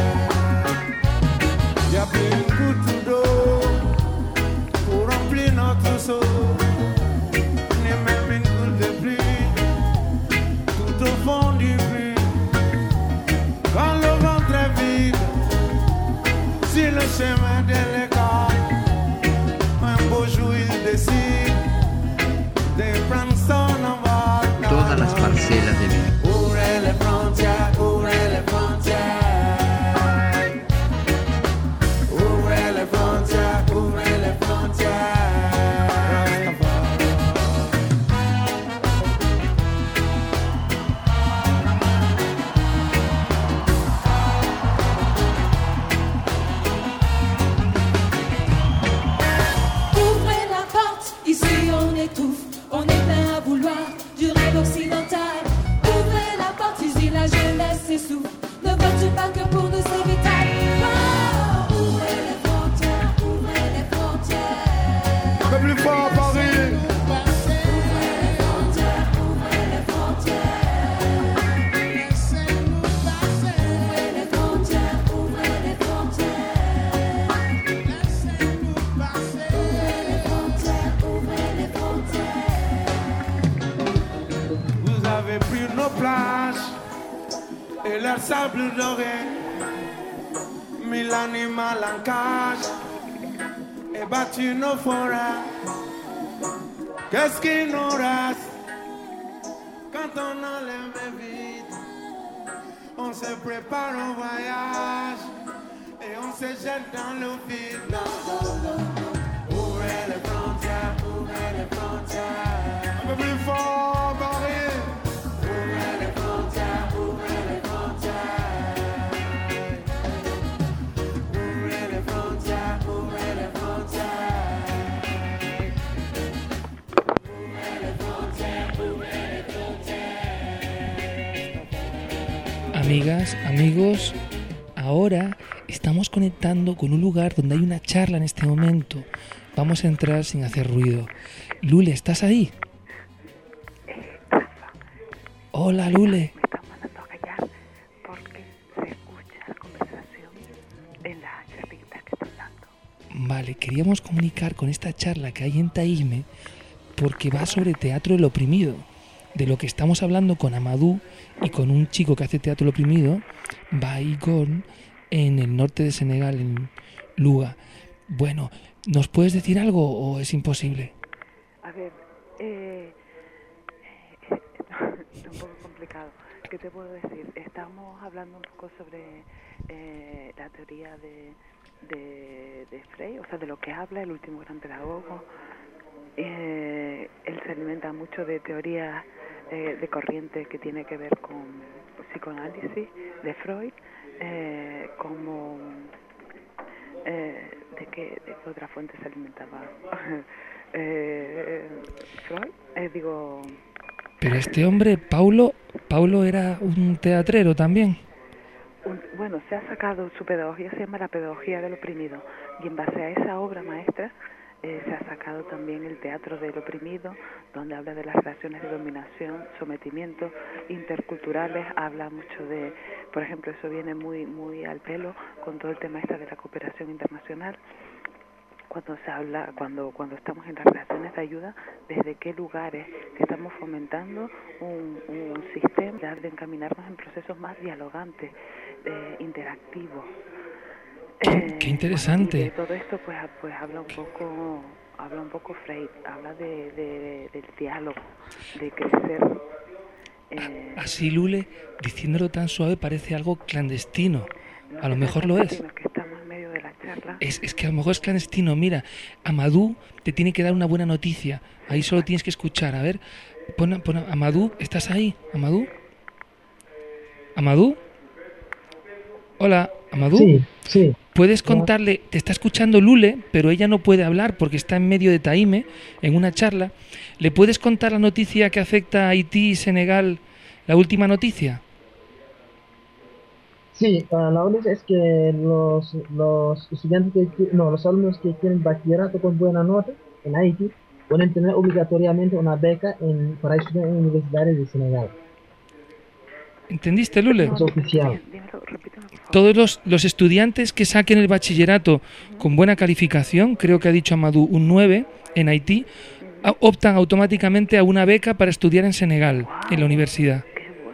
Y'a plus une goutte d'eau pour remplir notre seau. Ni même une goutte de pluie tout au fond du puits. Quand le ventre est vide, sur le chemin de l'école, un beau jour il décide de prendre son envol. Todas las parcelas de vida. Ouvrez les frontières, ouvrez les frontières. Ouvrez les frontières, ouvrez les frontières. Ouvrez la porte, ici on étouffe, on est plein à vouloir du rêve occidental. Ouvrez la porte, ici la jeunesse s'essouffle. Ne vois-tu pas que pour nous c'est vital? Oh, ouvrez les frontières, ouvrez les frontières. Un peu plus fort, Paris. Ouvrez les frontières, ouvrez les frontières. Laissez-nous passer. Ouvrez les frontières, ouvrez les frontières. Laissez-nous passer. Ouvrez les frontières, ouvrez les frontières. Vous avez pris nos plages et leur sable doré, mis l'animal en cage et battu nos forêts. Qu'est-ce qui nous reste quand on enlève vite? On se prépare au voyage et on se jette dans le vide. Ouvrez les frontières, ouvrez les frontières. Un peu plus fort, Paris. Ouvrez les frontières, ouvrez les frontières. Ouvrez les frontières, ouvrez les frontières. Ouvrez les frontières, ouvrez les frontières. Amigas, amigos, ahora estamos conectando con un lugar donde hay una charla en este momento. Vamos a entrar sin hacer ruido. Lule, ¿estás ahí? Hola, Lule. Me están mandando a callar porque se escucha la conversación en la charlita que están dando. Vale, queríamos comunicar con esta charla que hay en Taíme porque va sobre teatro del oprimido, de lo que estamos hablando con Amadou y con un chico que hace teatro del oprimido, Baigón, en el norte de Senegal, en Luga. Bueno, ¿nos puedes decir algo o es imposible? A ver, está un poco complicado. complicado. ¿Qué te puedo decir? Estamos hablando un poco sobre la teoría de Frey, o sea, de lo que habla el último gran pedagogo. Él se alimenta mucho de teorías de corriente que tiene que ver con psicoanálisis de Freud, como de qué otra fuente se alimentaba Freud, Pero este hombre, Paulo era un teatrero también. Bueno, se ha sacado su pedagogía, se llama la pedagogía del oprimido, y en base a esa obra maestra se ha sacado también el teatro del oprimido, donde habla de las relaciones de dominación, sometimiento, interculturales, habla mucho de, por ejemplo, eso viene muy al pelo con todo el tema de la cooperación internacional. Cuando se habla, cuando estamos en las relaciones de ayuda, desde qué lugares que estamos fomentando un sistema de encaminarnos en procesos más dialogantes, interactivos. Qué interesante. Y de todo esto pues habla un poco Freud, habla del diálogo, de crecer. Así, Lule, diciéndolo tan suave, parece algo clandestino. A lo mejor lo es. Que estamos en medio de la charla. Es que a lo mejor es clandestino. Mira, Amadou te tiene que dar una buena noticia. Ahí solo tienes que escuchar. A ver, pon Amadou, ¿estás ahí? ¿Amadou? ¿Amadou? Hola, Amadou. Sí. Puedes contarle, te está escuchando Lule, pero ella no puede hablar porque está en medio de Taime, en una charla. ¿Le puedes contar la noticia que afecta a Haití y Senegal, la última noticia? Sí, la única es que los estudiantes los alumnos que tienen bachillerato con buena nota en Haití pueden tener obligatoriamente una beca para estudiar en universidades de Senegal. ¿Entendiste, Lule? Es oficial. Todos los estudiantes que saquen el bachillerato con buena calificación, creo que ha dicho Amadou un 9 en Haití, optan automáticamente a una beca para estudiar en Senegal, en la universidad.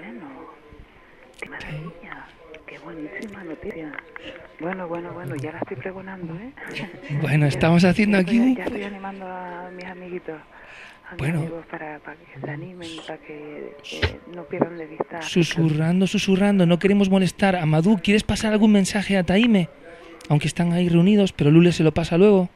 Qué buenísima noticia. Bueno, ya la estoy pregonando, ¿eh? Bueno, estamos haciendo aquí Ya estoy animando a mis amiguitos. Amigos, para que se animen, para que no pierdan de vista. Susurrando, no queremos molestar. Amadou, ¿quieres pasar algún mensaje a Taime? Aunque están ahí reunidos, pero Lule se lo pasa luego.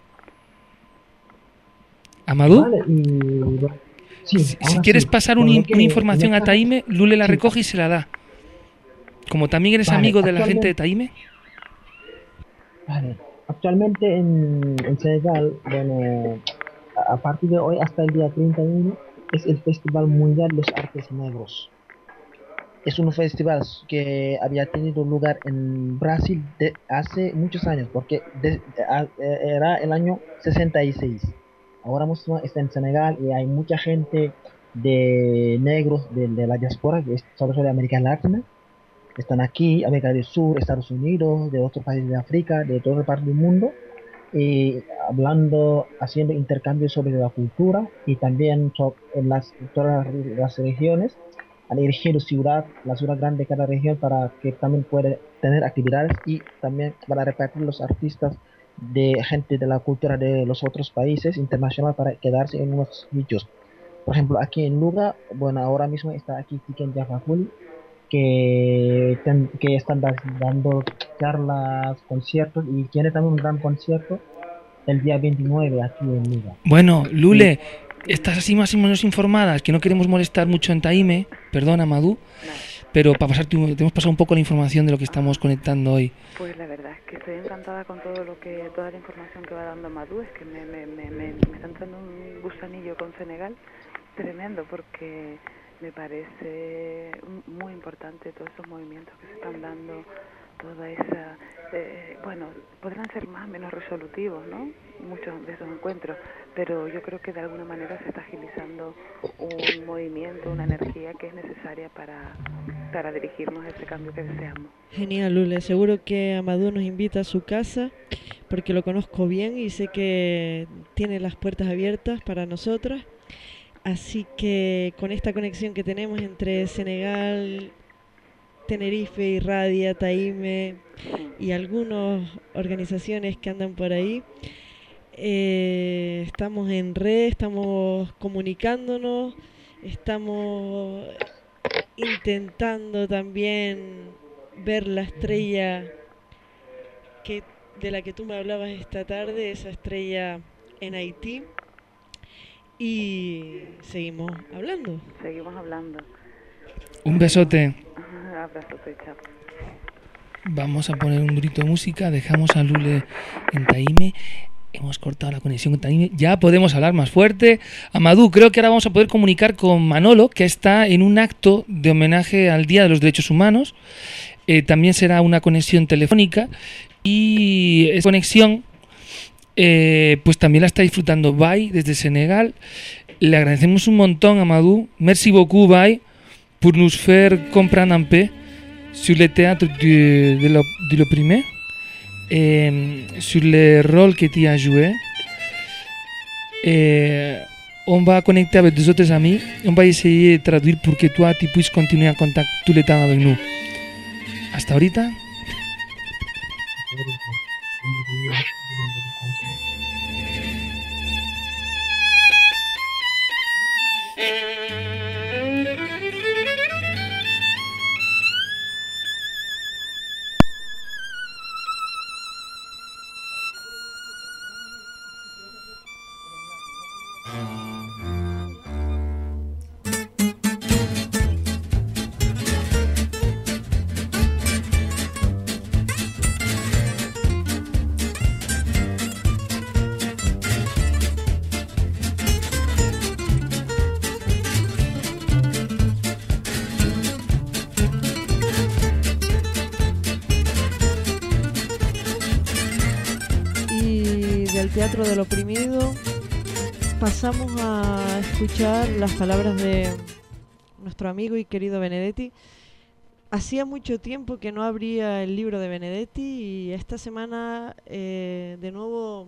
¿Amadou? Vale, si quieres pasar una información a Taime, Lule la recoge y se la da. Como también eres amigo de la gente de Taime. Vale, actualmente en Senegal, bueno, a partir de hoy hasta el día 31 es el Festival Mundial de los Artes Negros. Es un festival que había tenido lugar en Brasil hace muchos años, porque era el año 66. Ahora mismo está en Senegal y hay mucha gente de negros de la diáspora, sobre todo de América Latina. Están aquí, América del Sur, Estados Unidos, de otros países de África, de toda parte del mundo, haciendo intercambios sobre la cultura y también en todas las regiones. Han elegido la ciudad grande de cada región para que también pueda tener actividades y también para repartir los artistas de gente de la cultura de los otros países internacionales para quedarse en unos sitios. Por ejemplo, aquí en Luga, bueno, ahora mismo está aquí Tiken Jafakuli, que están dando charlas, conciertos, y tiene también un gran concierto el día 29 aquí en Luga. Bueno, Lule, estás así más o menos informada, es que no queremos molestar mucho en Taime, perdona, Amadou, pero para te hemos pasado un poco la información de lo que estamos conectando hoy. Pues la verdad es que estoy encantada con toda la información que va dando Amadou, es que me está entrando un gusanillo con Senegal tremendo, porque me parece muy importante todos esos movimientos que se están dando, toda esa... bueno, podrán ser más o menos resolutivos, ¿no? Muchos de esos encuentros, pero yo creo que de alguna manera se está agilizando un movimiento, una energía que es necesaria para dirigirnos a ese cambio que deseamos. Genial, Lule. Seguro que Amadou nos invita a su casa, porque lo conozco bien y sé que tiene las puertas abiertas para nosotras. Así que con esta conexión que tenemos entre Senegal, Tenerife, Irradia, Taime y algunas organizaciones que andan por ahí, estamos en red, estamos comunicándonos, estamos intentando también ver la estrella de la que tú me hablabas esta tarde, esa estrella en Haití. Y seguimos hablando. Un besote. Abrazote, chao. Vamos a poner un grito de música. Dejamos a Lule en Taime. Hemos cortado la conexión con Taime. Ya podemos hablar más fuerte. Amadou, creo que ahora vamos a poder comunicar con Manolo, que está en un acto de homenaje al Día de los Derechos Humanos. También será una conexión telefónica. Y esa conexión pues también la está disfrutando Bai desde Senegal. Le agradecemos un montón a Amadou. Merci beaucoup Bai pour nous faire comprendre un peu sur le théâtre de l'opprimé, sur le rôle que tu as joué. On va connecter avec des autres amis. On va essayer de traduire pour que toi tu puisses continuer en contact tout le temps avec nous. Hasta ahorita. Teatro del Oprimido pasamos a escuchar las palabras de nuestro amigo y querido Benedetti. Hacía mucho tiempo que no abría el libro de Benedetti y esta semana de nuevo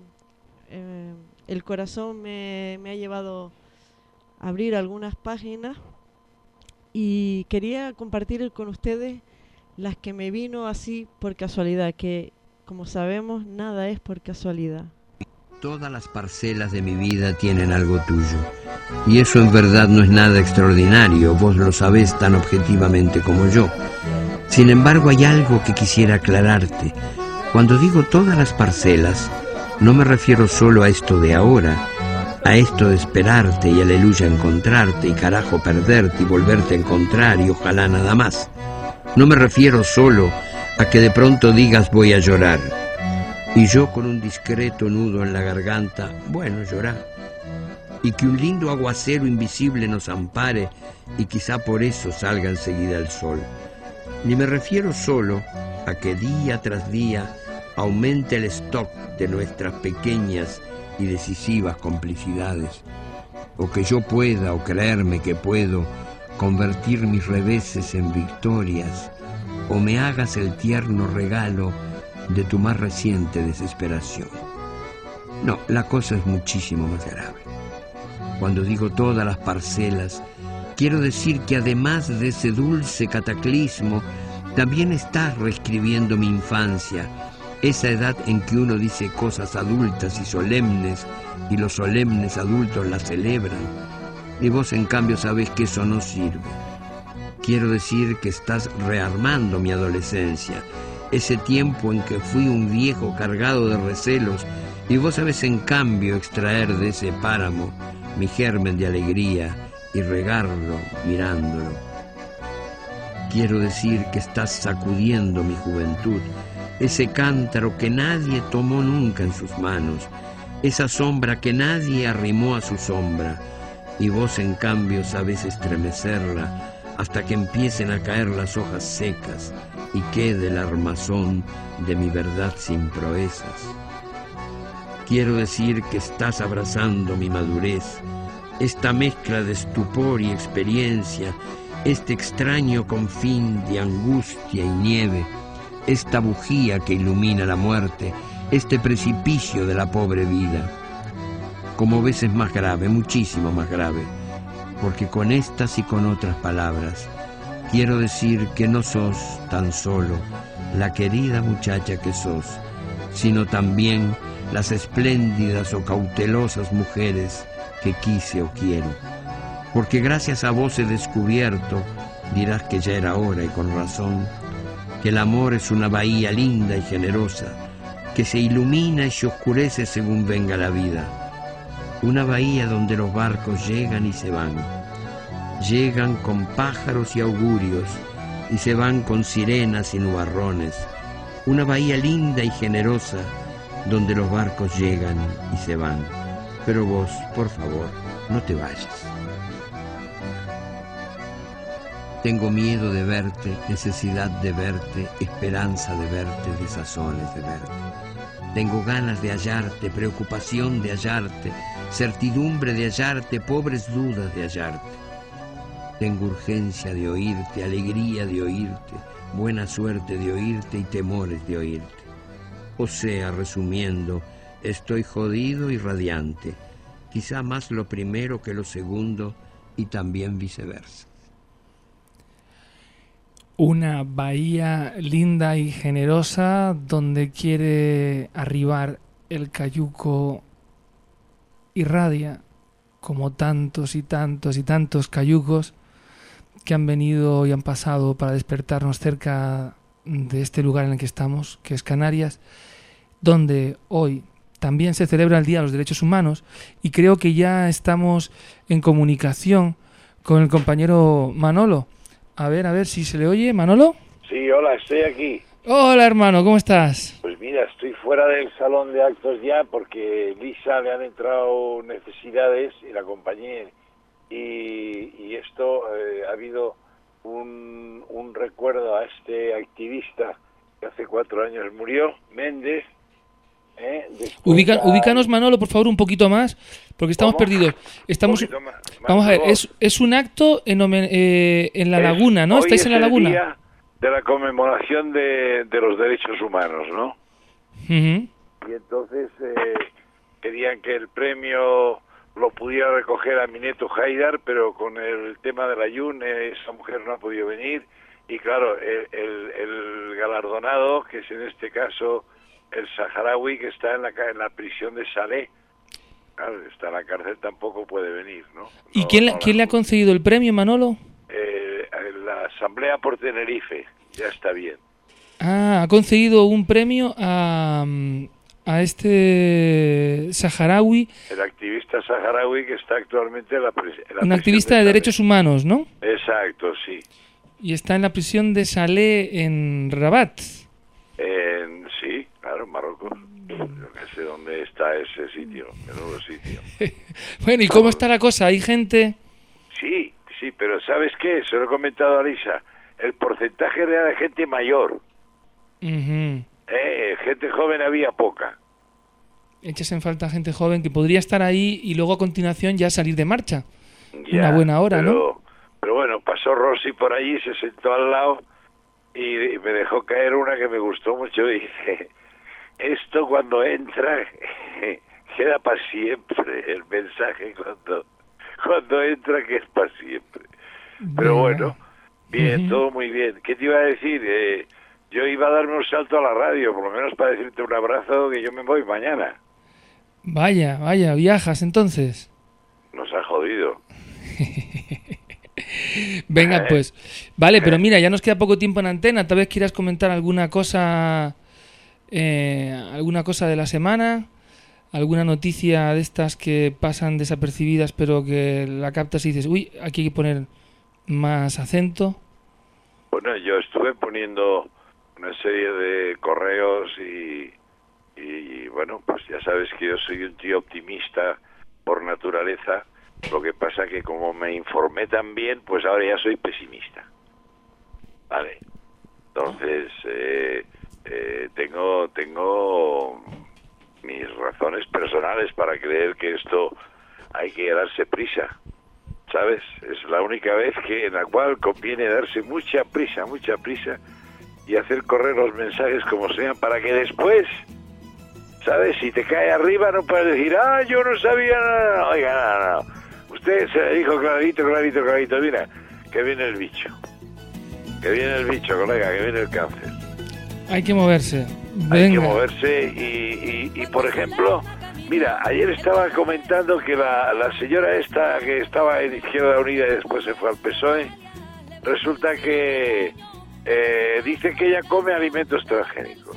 el corazón me ha llevado a abrir algunas páginas y quería compartir con ustedes las que me vino así por casualidad, que como sabemos nada es por casualidad. Todas las parcelas de mi vida tienen algo tuyo. Y eso en verdad no es nada extraordinario, vos lo sabés tan objetivamente como yo. Sin embargo, hay algo que quisiera aclararte. Cuando digo todas las parcelas, no me refiero solo a esto de ahora, a esto de esperarte y aleluya encontrarte y carajo perderte y volverte a encontrar y ojalá nada más. No me refiero solo a que de pronto digas voy a llorar. Y yo con un discreto nudo en la garganta, bueno, llorá. Y que un lindo aguacero invisible nos ampare y quizá por eso salga enseguida el sol. Ni me refiero solo a que día tras día aumente el stock de nuestras pequeñas y decisivas complicidades, o que yo pueda, o creerme que puedo, convertir mis reveses en victorias, o me hagas el tierno regalo de tu más reciente desesperación. No, la cosa es muchísimo más grave. Cuando digo todas las parcelas, quiero decir que además de ese dulce cataclismo, también estás reescribiendo mi infancia, esa edad en que uno dice cosas adultas y solemnes, y los solemnes adultos las celebran, y vos en cambio sabés que eso no sirve. Quiero decir que estás rearmando mi adolescencia, ese tiempo en que fui un viejo cargado de recelos, y vos sabés en cambio extraer de ese páramo mi germen de alegría y regarlo mirándolo. Quiero decir que estás sacudiendo mi juventud, ese cántaro que nadie tomó nunca en sus manos, esa sombra que nadie arrimó a su sombra, y vos en cambio sabés estremecerla hasta que empiecen a caer las hojas secas y quede el armazón de mi verdad sin proezas. Quiero decir que estás abrazando mi madurez, esta mezcla de estupor y experiencia, este extraño confín de angustia y nieve, esta bujía que ilumina la muerte, este precipicio de la pobre vida. Como ves es más grave, muchísimo más grave, porque con estas y con otras palabras quiero decir que no sos tan solo la querida muchacha que sos, sino también las espléndidas o cautelosas mujeres que quise o quiero, porque gracias a vos he descubierto, Dirás que ya era hora, y con razón, que el amor es una bahía linda y generosa, que se ilumina y se oscurece según venga la vida. Una bahía donde los barcos llegan y se van. Llegan con pájaros y augurios, y se van con sirenas y nubarrones. Una bahía linda y generosa, donde los barcos llegan y se van. Pero vos, por favor, no te vayas. Tengo miedo de verte, necesidad de verte, esperanza de verte, desazones de verte. Tengo ganas de hallarte, preocupación de hallarte, certidumbre de hallarte, pobres dudas de hallarte. Tengo urgencia de oírte, alegría de oírte, buena suerte de oírte y temores de oírte. O sea, resumiendo, estoy jodido y radiante, quizá más lo primero que lo segundo y también viceversa. Una bahía linda y generosa donde quiere arribar el cayuco irradia, como tantos y tantos y tantos cayucos que han venido y han pasado para despertarnos cerca de este lugar en el que estamos, que es Canarias, donde hoy también se celebra el Día de los Derechos Humanos, y creo que ya estamos en comunicación con el compañero Manolo. A ver si se le oye. ¿Manolo? Sí, hola, estoy aquí. Hola, hermano, ¿cómo estás? Pues mira, estoy fuera del salón de actos ya porque Lisa le han entrado necesidades y la acompañé. Y esto, ha habido un recuerdo a este activista que hace 4 años murió, Méndez. Ubícanos, Manolo, por favor, un poquito más, porque estamos perdidos. Vamos a ver, es un acto en la laguna, ¿no? ¿Estáis en la laguna? Es el día de la conmemoración de los derechos humanos, ¿no? Uh-huh. Y entonces querían que el premio lo pudiera recoger a mi nieto Haidar, pero con el tema del ayuno, esa mujer no ha podido venir. Y claro, el galardonado, que es en este caso el saharaui, que está en la prisión de Salé, claro, está en la cárcel, tampoco puede venir, ¿no? ¿Y quién le ha concedido el premio, Manolo? La Asamblea por Tenerife, ya está bien. Ha concedido un premio a este saharaui. El activista saharaui que está actualmente en la prisión. Un activista de derechos humanos, ¿no? Exacto, sí. Y está en la prisión de Salé, en Rabat. Sí, claro, en Marruecos. Yo no sé dónde está ese sitio, menudo sitio. Bueno, ¿y cómo está la cosa? ¿Hay gente? Sí, pero ¿sabes qué? Se lo he comentado a Lisa. El porcentaje era de gente mayor. Uh-huh. Gente joven había poca. Echas en falta gente joven que podría estar ahí y luego a continuación ya salir de marcha. Ya, una buena hora, ¿no? Pero bueno, pasó Rosy por allí, se sentó al lado y me dejó caer una que me gustó mucho. Dice, esto cuando entra queda para siempre, el mensaje cuando entra que es para siempre. Pero bueno, bien, todo muy bien. ¿Qué te iba a decir? Yo iba a darme un salto a la radio, por lo menos para decirte un abrazo, que yo me voy mañana. Vaya, viajas entonces. Nos ha jodido. Venga, pues. Vale, pero mira, ya nos queda poco tiempo en antena. Tal vez quieras comentar alguna cosa de la semana, alguna noticia de estas que pasan desapercibidas, pero que la captas y dices, uy, aquí hay que poner más acento. Bueno, yo estuve poniendo una serie de correos y bueno, pues ya sabes que yo soy un tío optimista por naturaleza. Lo que pasa que como me informé tan bien, pues ahora ya soy pesimista. Vale. Entonces, tengo mis razones personales para creer que esto hay que darse prisa. ¿Sabes? Es la única vez en la cual conviene darse mucha prisa y hacer correr los mensajes como sean para que después, ¿sabes? Si te cae arriba no puedes decir, yo no sabía nada. No, oiga, no. Usted se le dijo clarito, mira, que viene el bicho, colega, que viene el cáncer. Hay que moverse. Venga. Hay que moverse y por ejemplo, mira, ayer estaba comentando que la señora esta que estaba en Izquierda Unida y después se fue al PSOE, resulta que dice que ella come alimentos transgénicos.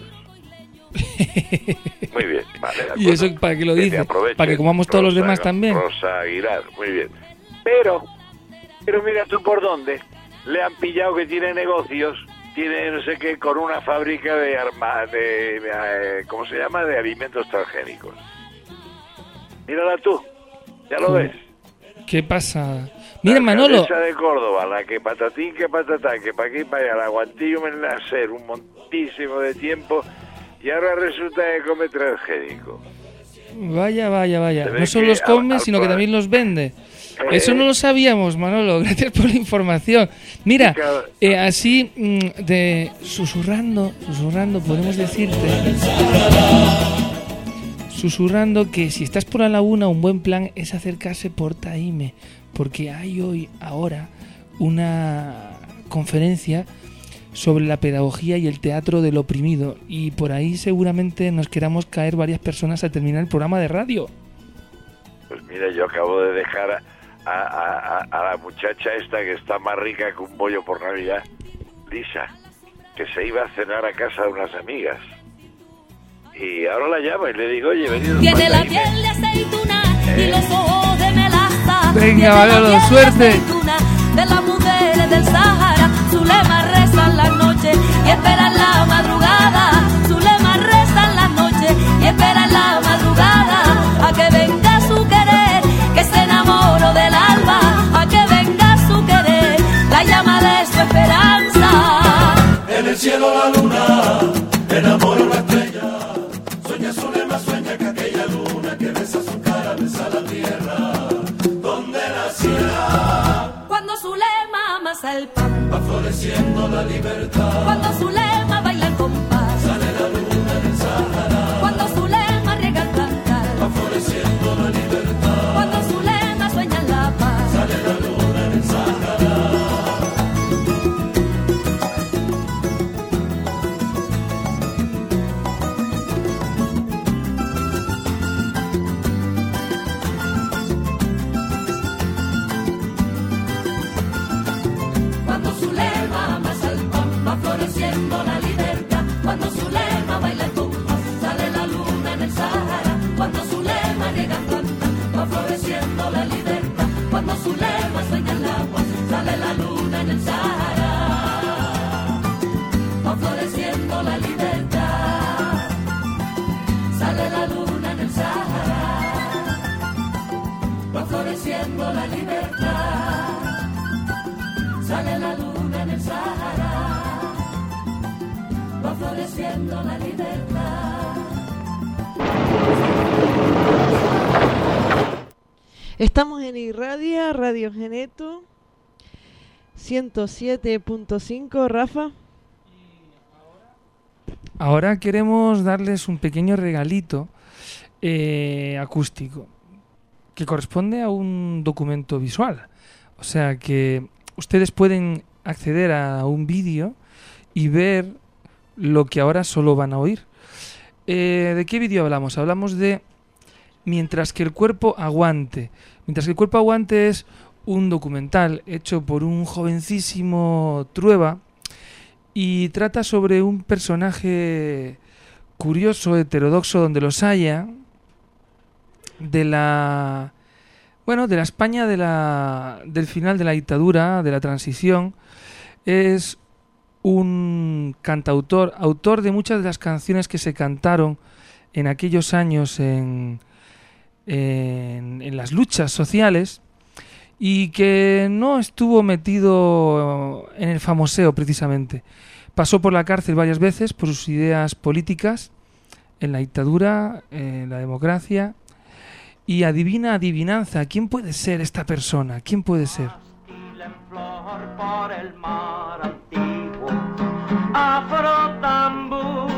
Muy bien, vale. ¿Y eso para qué lo dice? Para que comamos todos los demás también. Rosa Aguilar, muy bien. Pero mira tú por dónde. Le han pillado que tiene negocios, tiene no sé qué, con una fábrica de ¿cómo se llama? De alimentos transgénicos. Mírala tú, ya lo ves. ¿Qué pasa? Mira, Manolo. La de Córdoba, la que patatín, que patatán, que para aquí para allá, la aguantillo me la hacer un montísimo de tiempo y ahora resulta que come transgénico. Vaya. No solo los come, sino que también los vende. Eso no lo sabíamos, Manolo. Gracias por la información. Mira, así de susurrando, podemos decirte, susurrando que si estás por la laguna, un buen plan es acercarse por Taime, porque hay ahora una conferencia sobre la pedagogía y el teatro del oprimido, y por ahí seguramente nos queramos caer varias personas al terminar el programa de radio. Pues mira, yo acabo de dejar a la muchacha esta que está más rica que un bollo por Navidad, Lisa, que se iba a cenar a casa de unas amigas. Y ahora la llamo y le digo, oye, venido. Tiene la piel de aceituna y los ojos de melaza. Venga, Manolo, suerte. De las mujeres del Sahara, su lema reza en las noches y espera en la madrugada. Su lema reza en las noches y espera en la madrugada a que venga su querer, que se enamoró del alba, a que venga su querer, la llama de su esperanza. En el cielo la luna enamora una estrella, sueña su lema, sueña que aquella luna que besa su cara besa la tierra donde naciera. Cuando su lema amasa el pan, va floreciendo la libertad. Cuando su lema baila el compás, sale la luna del Sahara. Cuando su lema riega el plantar, va floreciendo la libertad. Cuando su lema sueña en la paz, sale la luna del Sahara. cuando su lema amasa el pan, va floreciendo la libertad. Cuando su lema baila el compás, sale la luna en el Sahara. Cuando su lema riega el plantar, va floreciendo la libertad. Cuando su lema sueña en la paz, sale la luna en el Sahara. Va floreciendo la libertad, sale la luna en el Sahara. Va floreciendo la libertad, sale la luna en el Sahara. Va floreciendo la libertad. Estamos en Irradia, Radio Geneto 107.5, Rafa. Ahora queremos darles un pequeño regalito acústico que corresponde a un documento visual. O sea que ustedes pueden acceder a un vídeo y ver lo que ahora solo van a oír. ¿De qué vídeo hablamos? Hablamos de Mientras que el cuerpo aguante. Mientras que el cuerpo aguante es un documental hecho por un jovencísimo Trueba y trata sobre un personaje curioso, heterodoxo, donde los haya, de la España del final de la dictadura, de la transición. Es un cantautor, autor de muchas de las canciones que se cantaron en aquellos años en las luchas sociales, y que no estuvo metido en el famoseo precisamente. Pasó por la cárcel varias veces por sus ideas políticas en la dictadura, en la democracia. Y adivina, adivinanza, ¿quién puede ser esta persona? ¿Quién puede ser? Por el mar antiguo, afrotambú.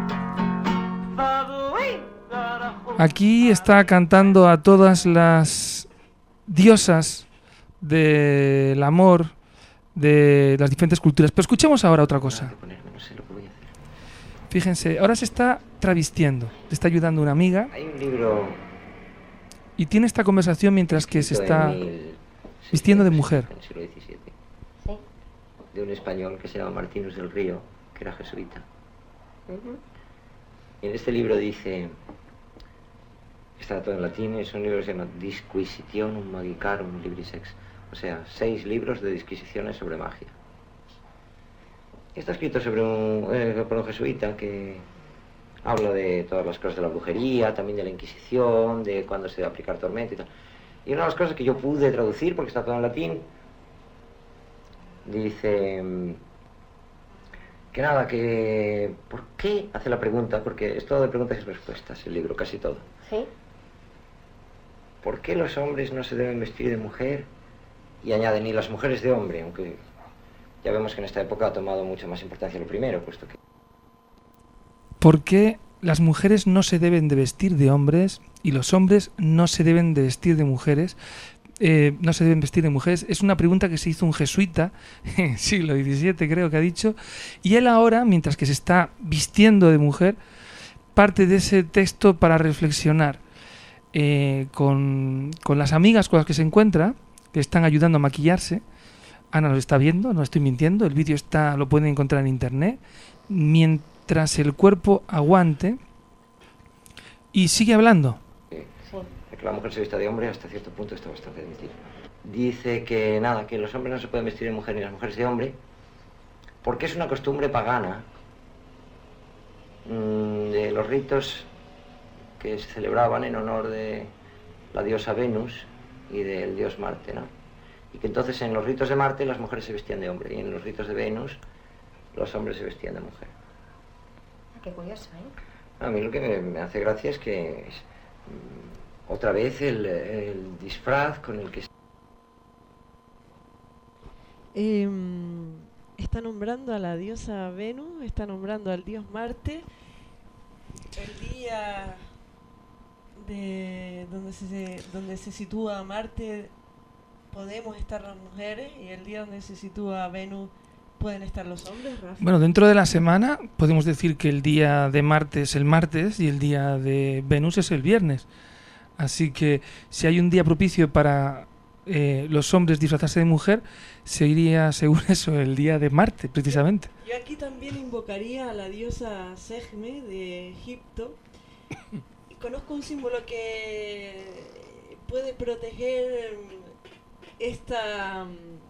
Aquí está cantando a todas las diosas del amor de las diferentes culturas. Pero escuchemos ahora otra cosa. Fíjense, ahora se está travestiendo, le está ayudando una amiga. Hay un libro y tiene esta conversación mientras que se está vistiendo de mujer. En el siglo XVII. de un español que se llama Martínez del Río, que era jesuita. Y en este libro dice, está todo en latín, es un libro que se llama Disquisitionum Magicarum Libris Ex, o sea, 6 libros de disquisiciones sobre magia. Está escrito sobre por un jesuita que habla de todas las cosas de la brujería, también de la Inquisición, de cuándo se debe aplicar tormenta y tal. Y una de las cosas que yo pude traducir, porque está todo en latín, dice que nada, que ¿por qué? Hace la pregunta, porque es todo de preguntas y respuestas el libro, casi todo. ¿Sí? ¿Por qué los hombres no se deben vestir de mujer? Y añade, ni las mujeres de hombre, aunque ya vemos que en esta época ha tomado mucha más importancia lo primero, puesto que... ¿Por qué las mujeres no se deben de vestir de hombres y los hombres no se deben de vestir de mujeres? No se deben vestir de mujeres. Es una pregunta que se hizo un jesuita en siglo XVII, creo que ha dicho, y él ahora, mientras que se está vistiendo de mujer, parte de ese texto para reflexionar con las amigas con las que se encuentra, que están ayudando a maquillarse. Ana lo está viendo, no estoy mintiendo, el vídeo lo pueden encontrar en internet. Mientras el cuerpo aguante, y sigue hablando. Que la mujer se vista de hombre hasta cierto punto está bastante admitido. Dice que nada, que los hombres no se pueden vestir de mujer ni las mujeres de hombre, porque es una costumbre pagana de los ritos que se celebraban en honor de la diosa Venus y del dios Marte, ¿no? Y que entonces en los ritos de Marte las mujeres se vestían de hombre y en los ritos de Venus los hombres se vestían de mujer. Qué curioso, ¿eh? A mí lo que me hace gracia es que otra vez el disfraz con el que... Está nombrando a la diosa Venus, está nombrando al dios Marte, el día de donde se sitúa Marte podemos estar las mujeres y el día donde se sitúa Venus pueden estar los hombres, Rafa. Bueno, dentro de la semana podemos decir que el día de Marte es el martes y el día de Venus es el viernes. Así que si hay un día propicio para los hombres disfrazarse de mujer, sería según eso el día de Marte, precisamente. Yo aquí también invocaría a la diosa Segme de Egipto. Conozco un símbolo que puede proteger esta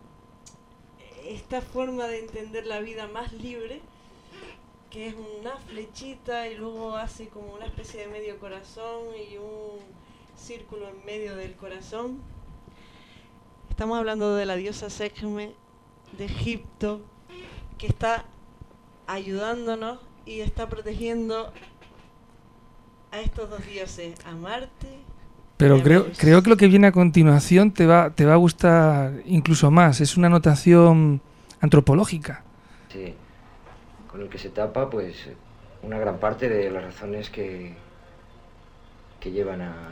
forma de entender la vida más libre, que es una flechita y luego hace como una especie de medio corazón y un círculo en medio del corazón. Estamos hablando de la diosa Segme de Egipto, que está ayudándonos y está protegiendo a estos dos dioses, a Marte. Pero creo que lo que viene a continuación te va a gustar incluso más. Es una notación antropológica. Sí, con el que se tapa pues una gran parte de las razones que llevan a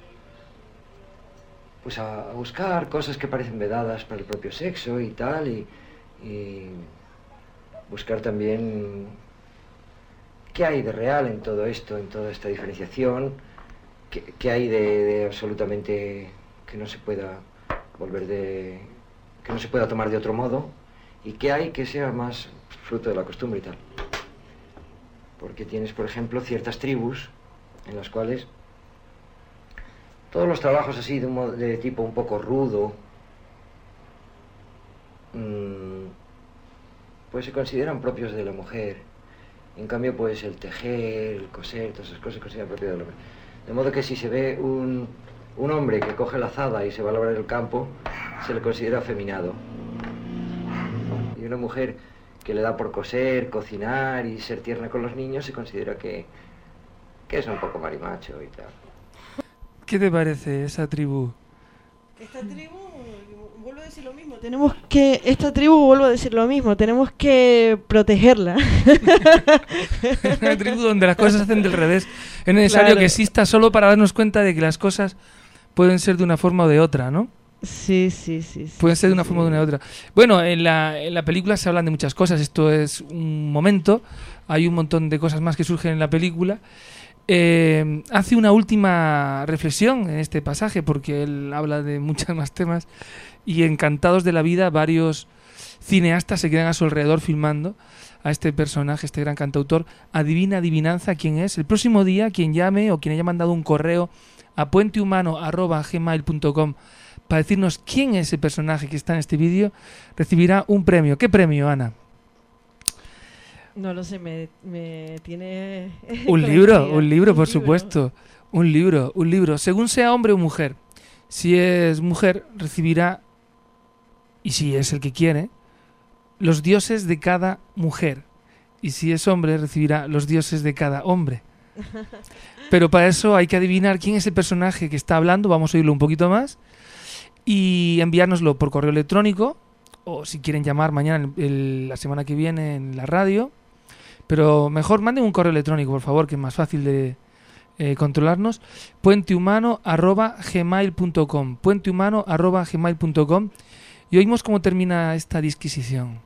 buscar cosas que parecen vedadas para el propio sexo y tal, y buscar también qué hay de real en todo esto, en toda esta diferenciación. ¿Qué hay de absolutamente que no se pueda que no se pueda tomar de otro modo? ¿Y qué hay que sea más fruto de la costumbre y tal? Porque tienes, por ejemplo, ciertas tribus en las cuales todos los trabajos así de tipo un poco rudo, pues se consideran propios de la mujer. En cambio, pues el tejer, el coser, todas esas cosas se consideran propios del hombre. De modo que si se ve un hombre que coge la azada y se va a labrar el campo, se le considera afeminado. Y una mujer que le da por coser, cocinar y ser tierna con los niños, se considera que es un poco marimacho y tal. ¿Qué te parece esa tribu? Esta tribu, vuelvo a decir lo mismo, tenemos que protegerla. Una tribu donde las cosas se hacen del revés. Es necesario que exista solo para darnos cuenta de que las cosas pueden ser de una forma o de otra, ¿no? Sí. Pueden ser de una forma o de una otra. Bueno, en la película se hablan de muchas cosas. Esto es un momento. Hay un montón de cosas más que surgen en la película. Hace una última reflexión en este pasaje, porque él habla de muchos más temas, y encantados de la vida varios cineastas se quedan a su alrededor filmando a este personaje, este gran cantautor. Adivinanza quién es. El próximo día, quien llame o quien haya mandado un correo a puentehumano@gmail.com para decirnos quién es ese personaje que está en este vídeo, recibirá un premio. ¿Qué premio, Ana? No lo sé, me tiene... Un libro, por supuesto. Un libro. Según sea hombre o mujer. Si es mujer, recibirá, y si es el que quiere, los dioses de cada mujer. Y si es hombre, recibirá los dioses de cada hombre. Pero para eso hay que adivinar quién es el personaje que está hablando. Vamos a oírlo un poquito más. Y enviárnoslo por correo electrónico. O si quieren llamar mañana, la semana que viene en la radio. Pero mejor manden un correo electrónico, por favor, que es más fácil de controlarnos. puentehumano@gmail.com. puentehumano@gmail.com. Y oímos cómo termina esta disquisición.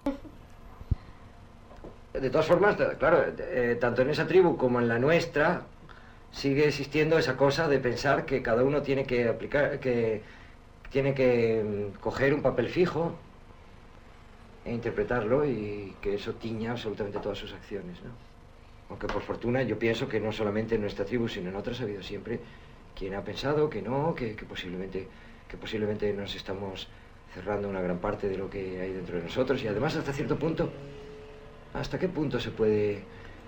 De todas formas, claro, tanto en esa tribu como en la nuestra sigue existiendo esa cosa de pensar que cada uno tiene que aplicar, que tiene que coger un papel fijo e interpretarlo, y que eso tiña absolutamente todas sus acciones, ¿no? Aunque por fortuna yo pienso que no solamente en nuestra tribu, sino en otras ha habido siempre quien ha pensado que no, que posiblemente nos estamos cerrando una gran parte de lo que hay dentro de nosotros. Y además, hasta cierto punto, ¿hasta qué punto se puede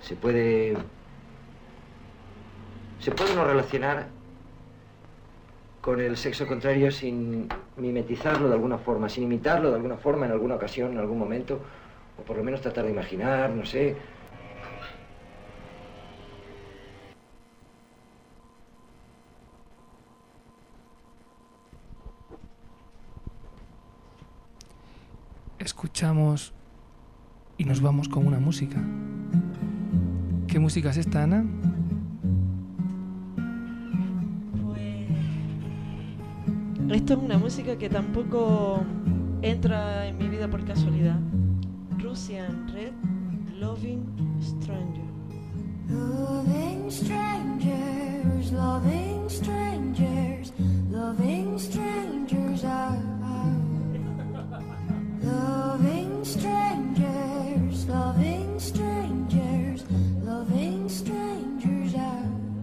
uno relacionar con el sexo contrario sin mimetizarlo de alguna forma, sin imitarlo de alguna forma, en alguna ocasión, en algún momento, o por lo menos tratar de imaginar, no sé? Escuchamos y nos vamos con una música. ¿Qué música es esta, Ana? Esto es una música que tampoco entra en mi vida por casualidad. Russian Red, Loving Stranger. Loving strangers, loving strangers, loving strangers are. Loving strangers, loving strangers, loving strangers are.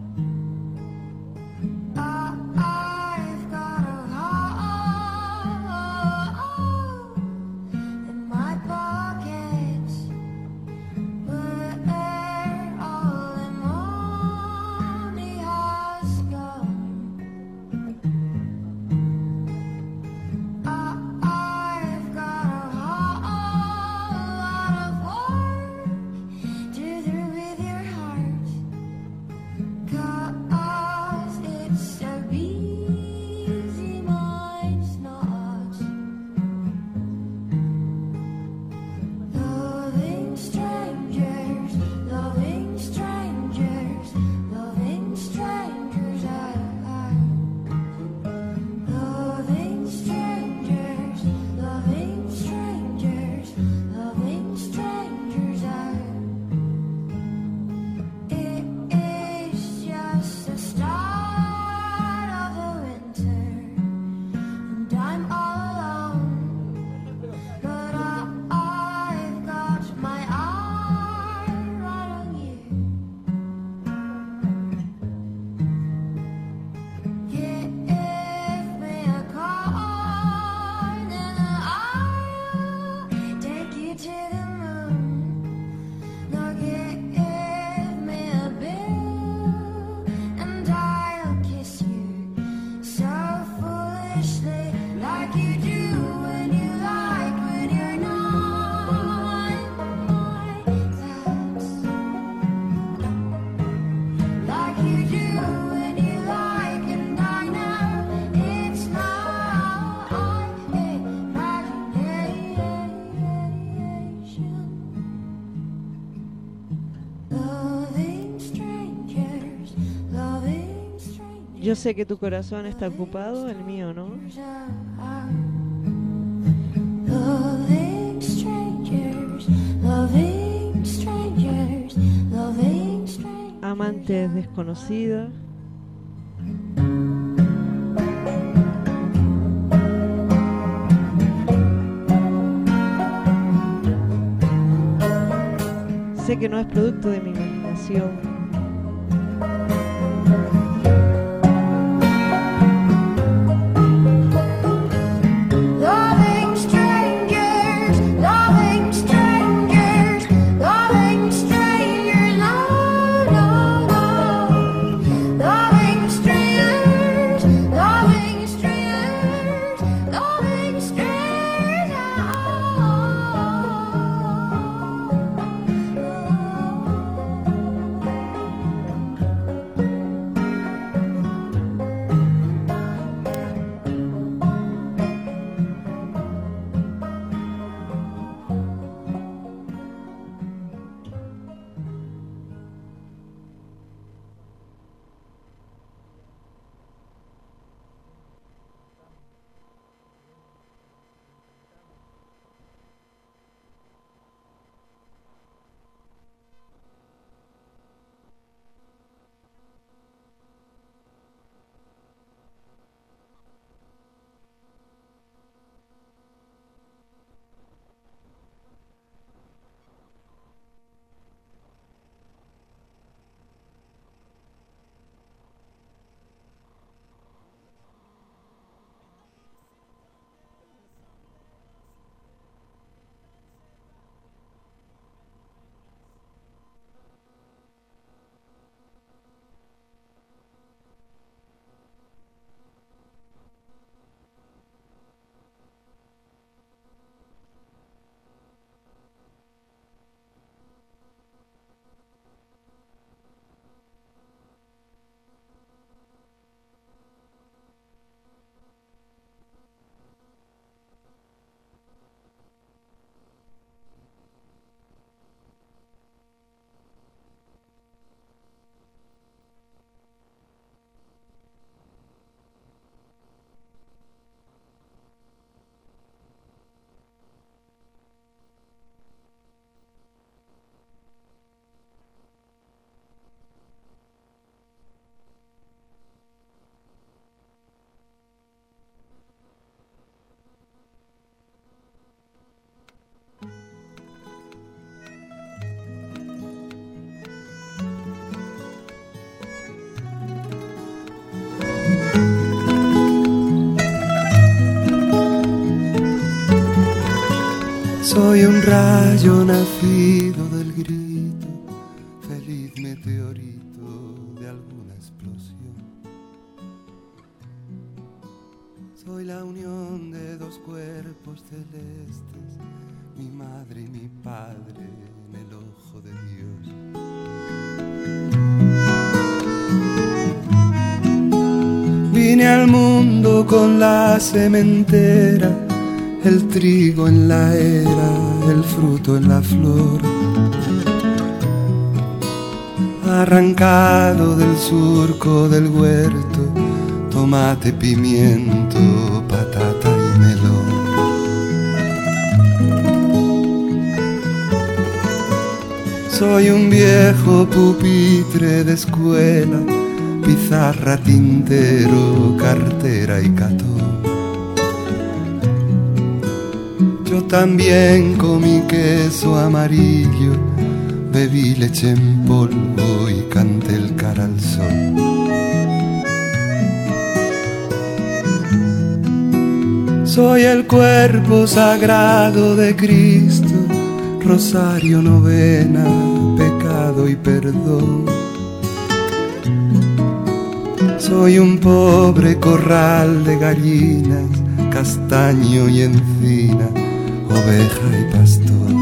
I've got a hole in my pockets where all the money has gone. I've got a whole lot of work to do with your heart, 'cause it's so easy, mine's not. Loving strangers, loving strangers, loving strangers are. Loving strangers, loving strangers, loving strangers are. It is just the start of the winter, and I'm all alone. But I've got my eye right on you. Give me a call and I'll take you to the moon. Now give me a bill and I'll kiss you so foolishly, like you do when you like, when you're not my thoughts. Like you do when you like, and I know it's not imagination. Loving strangers, loving strangers. Yo sé que tu corazón está ocupado, el mío no. Loving strangers, loving strangers, loving strangers. Amantes desconocidas. sé que no es producto de mi imaginación. Soy un rayo nacido del grito, feliz meteorito de alguna explosión. Soy la unión de dos cuerpos celestes, mi madre y mi padre en el ojo de Dios. Vine al mundo con la sementera, el trigo en la era, el fruto en la flor. Arrancado del surco del huerto, tomate, pimiento, patata y melón. Soy un viejo pupitre de escuela, pizarra, tintero, cartera y catón. Yo también comí queso amarillo, bebí leche en polvo y canté el cara al sol. Soy el cuerpo sagrado de Cristo, rosario, novena, pecado y perdón. Soy un pobre corral de gallinas, castaño y encina, oveja y pastor.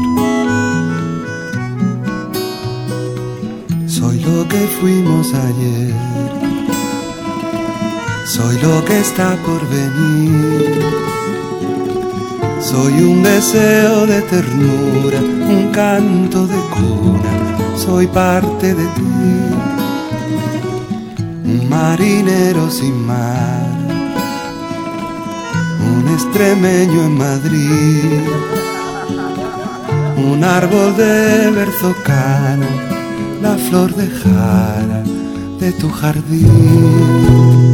Soy lo que fuimos ayer, soy lo que está por venir. Soy un deseo de ternura, un canto de cuna, soy parte de ti. Un marinero sin mar, un extremeño en Madrid, un árbol de berzocano, la flor de jara de tu jardín.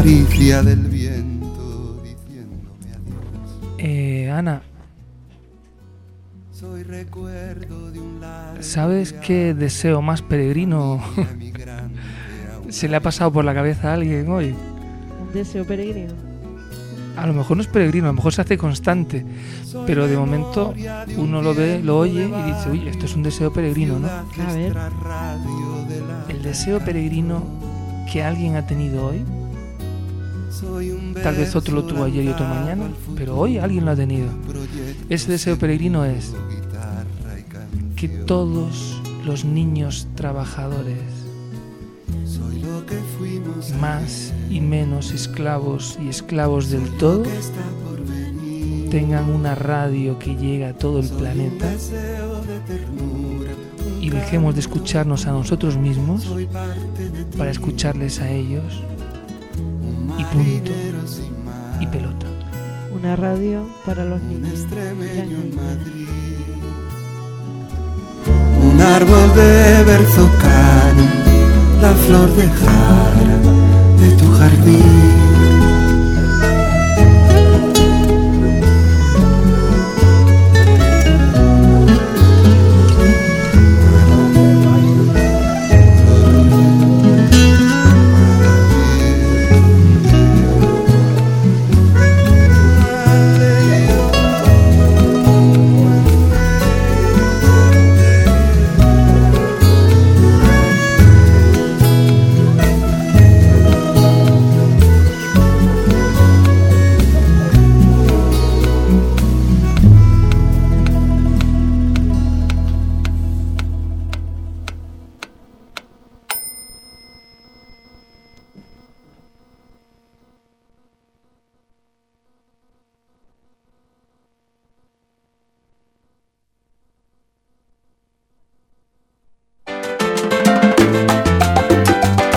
caricia del viento diciéndome adiós. Ana, Soy recuerdo de un largo ¿sabes qué deseo más peregrino se le ha pasado por la cabeza a alguien hoy? Un deseo peregrino. A lo mejor no es peregrino, a lo mejor se hace constante, pero de momento uno lo ve, lo oye y dice, oye, esto es un deseo peregrino, ¿no? A ver. El deseo peregrino que alguien ha tenido hoy, tal vez otro lo tuvo ayer y otro mañana, pero hoy alguien lo ha tenido. Ese deseo peregrino es que todos los niños trabajadores, más y menos esclavos y esclavos del todo, tengan una radio que llegue a todo el planeta y dejemos de escucharnos a nosotros mismos para escucarles a ellos, y punto y pelota. Una radio para los niños. Un árbol de berzocano, la flor de jara de tu jardín.